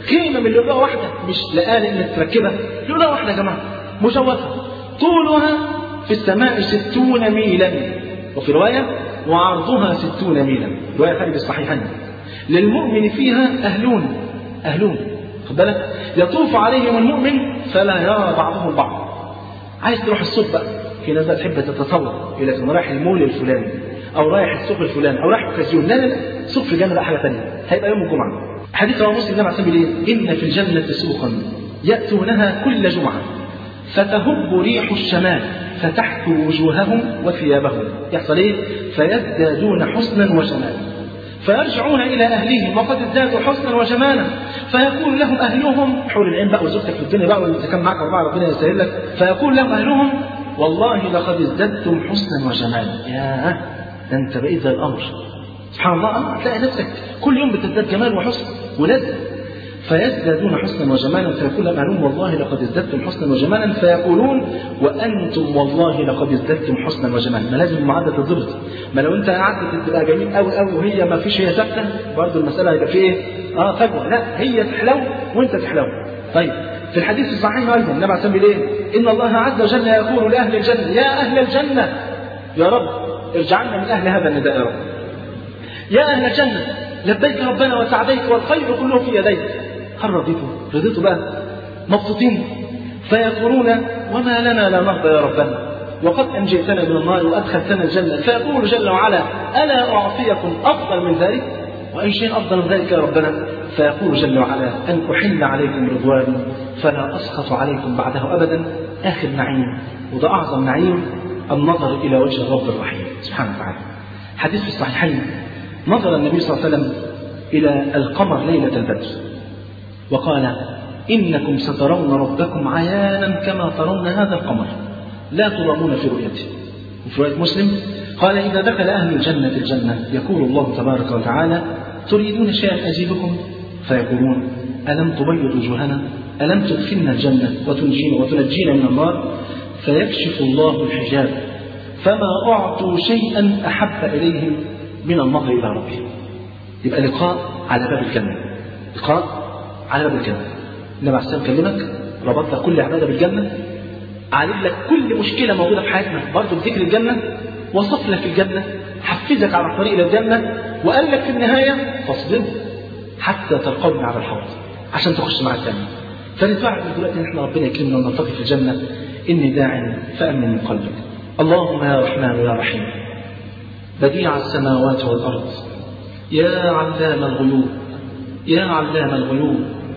خيمة من لؤلؤة واحدة، مش لقال إنك تركبها، لؤلؤة واحدة يا جماعة مجوفة طولها في السماء ستون ميلا، وفي رواية وعرضها ستون ميلا، رواية خارج الصحيحين. للمؤمن فيها أهلون أهلون خد بالك، يطوف عليهم المؤمن فلا يرى بعضهم بعض. عايز تروح السوق بقى، في ناس بقى تحب تتصور يقول لك انا رايح المول الفلاني او رايح السوق الفلاني او رايح اوكازيون، لا لا لا، سوق في الجنه بقى حاجه ثانيه، هيبقى يوم الجمعه. حديث رواه مسلم النبي عليه الصلاه والسلام: ان في الجنه سوقا ياتونها كل جمعه فتهب ريح الشمال فتحكو وجوههم وثيابهم. يحصل ايه؟ فيزدادون حسنا وجمالا فيرجعون الى اهليهم وقد ازدادوا حسنا وجمالا، فيقول لهم اهلهم، حور العين بقى وزوجتك في الدنيا بقى واذا كان معك اربعه ربنا يسهل لك، فيقول لهم اهلهم: والله لقد ازددتم حسنا وجمالا. ياه، ده انت بقيت زي القمر. سبحان الله، هتلاقي نفسك كل يوم بتزداد جمال وحسن ولذة. فيزدادون حسنا وجمالا فيقول لهم اهلهم: والله لقد ازددتم حسنا وجمالا، فيقولون: وانتم والله لقد ازددتم حسنا وجمالا. ما لازم المعادله تتضبط، ما لو انت قعدت تبقى جميل قوي قوي وهي ما فيش، هي ثابته، برضه المساله هيبقى فيه ايه؟ اه فجوه. لا، هي تحلو وانت تحلو. طيب في الحديث الصحيح ايضا النبي عليه الصلاه والسلام: ان الله عز وجل يقول لاهل الجنه: يا اهل الجنه، يا رب ارجعنا من اهل هذا النداء يا رب. يا اهل الجنه لبيك ربنا وسعديك والخير كله في يديك. هل رضيتوا؟ رضيتوا بقى؟ مبسوطين؟ فيقولون: وما لنا لا نرضى يا ربنا وقد انجيتنا من النار وادخلتنا الجنه. فيقول جل وعلا: الا اعطيكم افضل من ذلك؟ واي شيء افضل من ذلك يا ربنا؟ فيقول جل وعلا: ان احل عليكم رضواني فلا اسخط عليكم بعده ابدا. اخر نعيم، وده اعظم نعيم، النظر الى وجه الرب الرحيم سبحانه وتعالى. حديث في الصحيحين: نظر النبي صلى الله عليه وسلم الى القمر ليله البدر وقال: إنكم سترون ربكم عيانا كما ترون هذا القمر لا تضامون في رؤيته. وفي رواية مسلم قال: إذا دخل أهل الجنة الجنة يقول الله تبارك وتعالى: تريدون شيئا أجيبكم؟ فيقولون: ألم تبيض وجوهنا؟ ألم تدخلنا الجنة وتنجينا وتنجينا من النار؟ فيكشف الله الحجاب فما أعطوا شيئا أحب إليهم من النظر إلى ربهم. يبقى لقاء على باب الجنة، لقاء على باب الجنة. النبي عليه الصلاة والسلام كلمك، ربط لك كل عبادة بالجنة، عالج لك كل مشكلة موجودة في حياتنا برضه بذكر الجنة، وصف لك الجنة، حفزك على الطريق إلى الجنة، وقال لك في النهاية: فاصبر حتى تلقوني على الحوض عشان تخش مع الجنة. فنتوعد من دلوقتي ان احنا ربنا يكرمنا ونلتقي في الجنة. إني داع فأمن من قلبك. اللهم يا رحمن يا رحيم، بديع السماوات والأرض، يا علام الغيوب، يا علام الغيوب،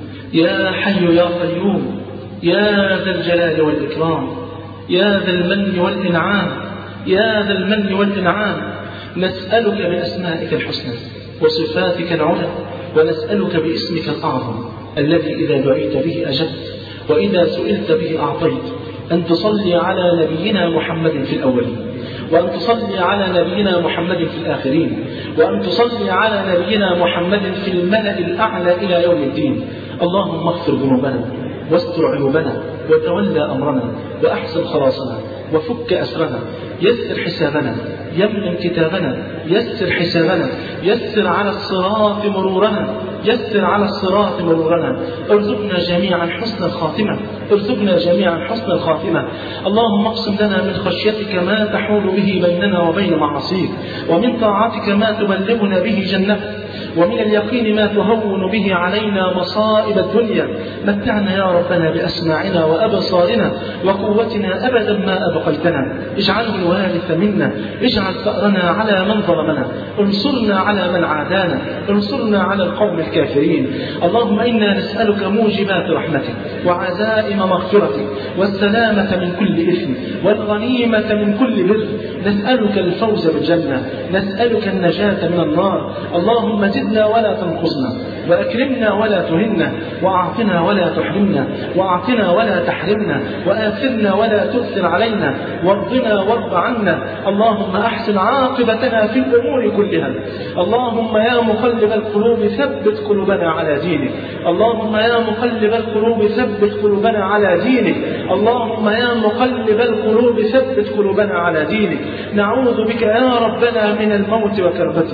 يا حي يا قيوم، يا ذا الجلال والإكرام، يا ذا المن والإنعام، يا ذا المن والإنعام، نسألك بأسمائك الحسنى وصفاتك العلى، ونسألك باسمك الأعظم الذي إذا دعيت به أجبت وإذا سئلت به أعطيت، أن تصلي على نبينا محمد في الأولين، وأن تصلي على نبينا محمد في الآخرين، وأن تصلي على نبينا محمد في الملأ الأعلى إلى يوم الدين. اللهم اغفر ذنوبنا واستر عيوبنا وتولى أمرنا وأحسن خلاصنا وفك أسرنا، يسر حسابنا، يمن كتابنا، يسر حسابنا، يسر على الصراط مرورنا، يسر على الصراط مرورنا، ارزقنا جميعا حسن الخاتمة، ارزقنا جميعا حسن الخاتمة. اللهم اقسم لنا من خشيتك ما تحول به بيننا وبين معاصيك، ومن طاعتك ما تبلغنا به جنتك، ومن اليقين ما تهون به علينا مصائب الدنيا. متعنا يا ربنا بأسماعنا وأبصارنا وقوتنا أبدا ما أبقيتنا، اجعله الوارث منا، اجعل ثأرنا على من ظلمنا، انصرنا على من عادانا، انصرنا على القوم الكافرين. اللهم إنا نسألك موجبات رحمتك وعزائم مغفرتك والسلامة من كل إثم والغنيمة من كل بر، نسألك الفوز بالجنة، نسألك النجاة من النار. اللهم زدنا ولا تنقصنا، وأكرمنا ولا تهنا، وأعطنا ولا تحرمنا، وأعطنا ولا تحرمنا، وآثرنا ولا تؤثر علينا، وارضنا وارض عنا. اللهم أحسن عاقبتنا في الأمور كلها. اللهم يا مقلب القلوب ثبت قلوبنا على دينك. اللهم يا مقلب القلوب ثبت قلوبنا على دينك. اللهم يا مقلب القلوب ثبت قلوبنا على دينك. نعوذ بك يا ربنا من الموت وكربته،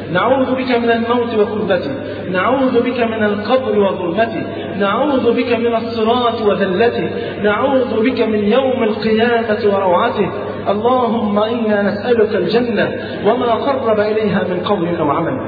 نعوذ بك من الموت وكربته، نعوذ بك من القبر وظلمته، نعوذ بك من الصراط وذلته، نعوذ بك من يوم القيامة وروعته. اللهم إنا نسألك الجنة وما قرب إليها من قول أو عمل،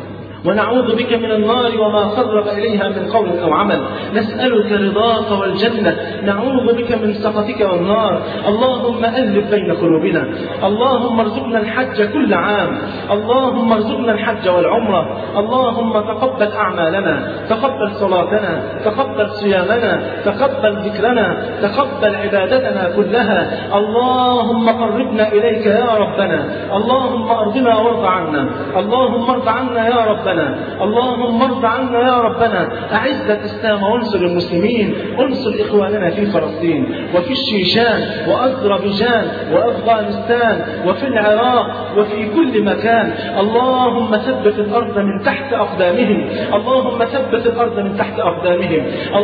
ونعوذ بك من النار وما قرب إليها من قول أو عمل. نسألك رضاك والجنة، نعوذ بك من سخطك والنار. اللهم ألف بين قلوبنا، اللهم ارزقنا الحج كل عام، اللهم ارزقنا الحج والعمرة. اللهم تقبل أعمالنا، تقبل صلاتنا، تقبل صيامنا، تقبل ذكرنا، تقبل عبادتنا كلها. اللهم قربنا إليك يا ربنا، اللهم أرضنا وارض عنا، اللهم ارض عنا يا ربنا، اللهم ارض عنا يا ربنا. أعز الإسلام وانصر المسلمين، انصر إخواننا في فلسطين وفي الشيشان وأذربيجان وأفغانستان وفي العراق وفي كل مكان. اللهم ثبت الأرض من تحت أقدامهم، اللهم ثبت الأرض من تحت أقدامهم.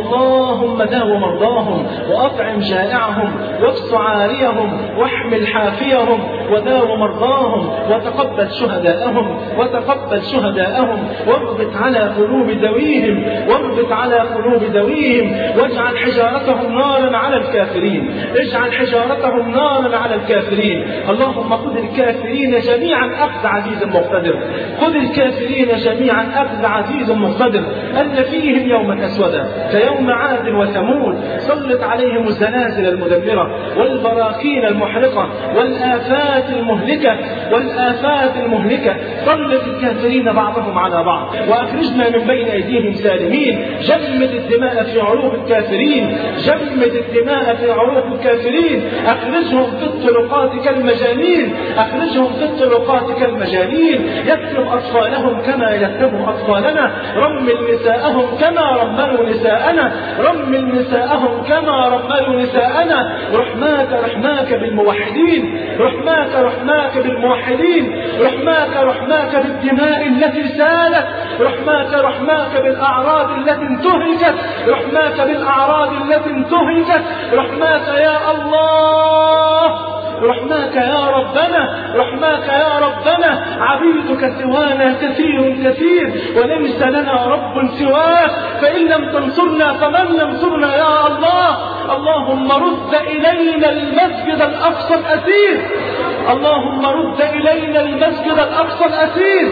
اللهم داو مرضاهم وأطعم جائعهم واكس عاريهم واحمل حافيهم، وداو مرضاهم وتقبل شهداءهم، وتقبل شهداءهم، واربط على قلوب ذويهم، واربط على قلوب ذويهم، واجعل حجارتهم نارا على الكافرين، اجعل حجارتهم نارا على الكافرين. اللهم خذ الكافرين جميعا أخذ عزيز مقتدر، خذ الكافرين جميعا أخذ عزيز مقتدر. أن فيهم يوما أسودا كيوم عاد وثمود، سلط عليهم الزلازل المدمرة والبراكين المحرقة والآفات المهلكة والآفات المهلكة. سلط الكافرين بعضهم على بعض، وأخرجنا من بين أيديهم سالمين. جمد الدماء في عروق الكافرين، جمد الدماء في عروق الكافرين. أخرجهم في الطرقات كالمجانين، أخرجهم في الطرقات كالمجانين. يكتم أطفالهم كما يكتم أطفالنا، رمل نساءهم كما رملوا نساءنا، رمل نساءهم كما رملوا نساءنا. رحماك رحماك بالموحدين، رحماك رحماك بالموحدين، رحماك رحماك بالدماء التي سالت، رحماك رحماك بالأعراض التي انتهكت، رحماك بالأعراض التي انتهكت. رحماك يا الله، رحماك يا ربنا، رحماك يا ربنا. عبيدك سوانا كثير كثير، وليس لنا رب سواك، فإن لم تنصرنا فمن ينصرنا يا الله. اللهم رد إلينا المسجد الأقصى الأسير، اللهم رد إلينا المسجد الأقصى الأسير.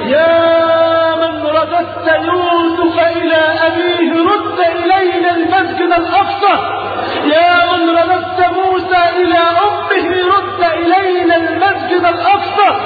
يا من رددت يوسف إلى أبيه رد إلينا المسجد الأقصى، يا من رددت موسى إلى أمه رد إلينا المسجد الأقصى.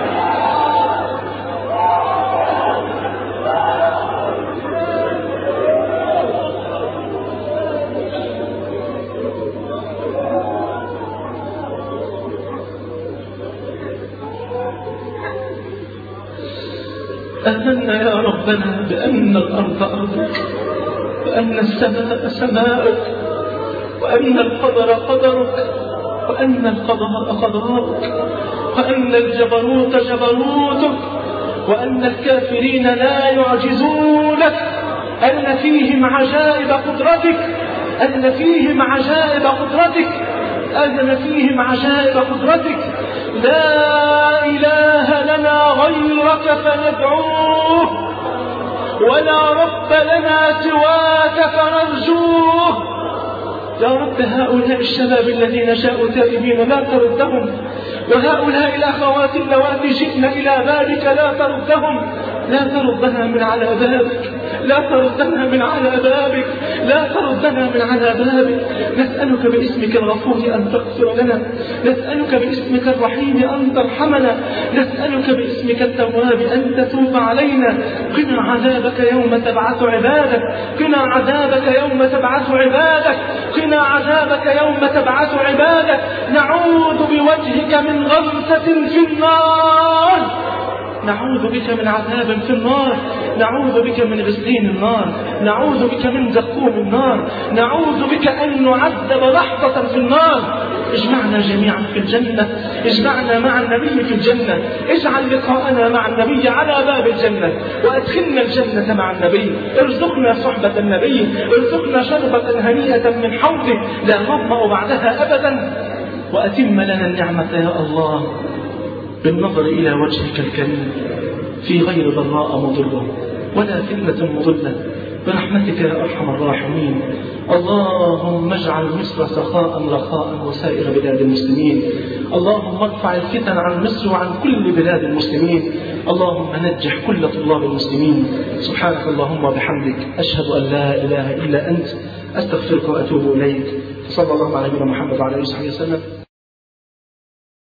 آمنا يا ربنا بأن الأرض أرضك، وأن السماء سماؤك، وأن القدر قدرك، وأن القضاء قضاءك، وأن الجبروت جبروتك، وأن الكافرين لا يعجزونك، أن فيهم عجائب قدرتك، أن فيهم عجائب قدرتك، أن فيهم عجائب قدرتك. لا إله لنا غيرك فندعوه، ولا رب لنا سواك فنرجوه. يا رب هؤلاء الشباب الذين جاءوا تائبين لا تردهم، وهؤلاء الأخوات اللواتي جئن إلى بابك لا تردهم، لا تردنا من على بابك، لا تردنا من على بابك، لا تردنا من على بابك. نسألك باسمك الغفور أن تغفر لنا، نسألك باسمك الرحيم أن ترحمنا، نسألك باسمك التواب أن تتوب علينا. قنا عذابك يوم تبعث عبادك، قنا عذابك يوم تبعث عبادك، قنا عذابك يوم تبعث عبادك. نعوذ بوجهك من غمسة في النار، نعوذ بك من عذاب في النار، نعوذ بك من غسلين النار، نعوذ بك من زقوم النار، نعوذ بك أن نعذب لحظة في النار. اجمعنا جميعا في الجنة، اجمعنا مع النبي في الجنة، اجعل لقاءنا مع النبي على باب الجنة، وأدخلنا الجنة مع النبي. ارزقنا صحبة النبي، ارزقنا شربة هنيئة من حوضه لا نظمأ بعدها أبدا. وأتم لنا النعمة يا الله بالنظر إلى وجهك الكريم في غير ضراء مضرة ولا فتنة مضلة برحمتك يا أرحم الراحمين. اللهم اجعل مصر سخاء رخاء وسائر بلاد المسلمين. اللهم ارفع الفتن عن مصر وعن كل بلاد المسلمين. اللهم نجح كل طلاب المسلمين. سبحانك اللهم وبحمدك أشهد أن لا إله إلا أنت أستغفرك وأتوب إليك. صلى الله على نبينا محمد وعلى آله وصحبه وسلم.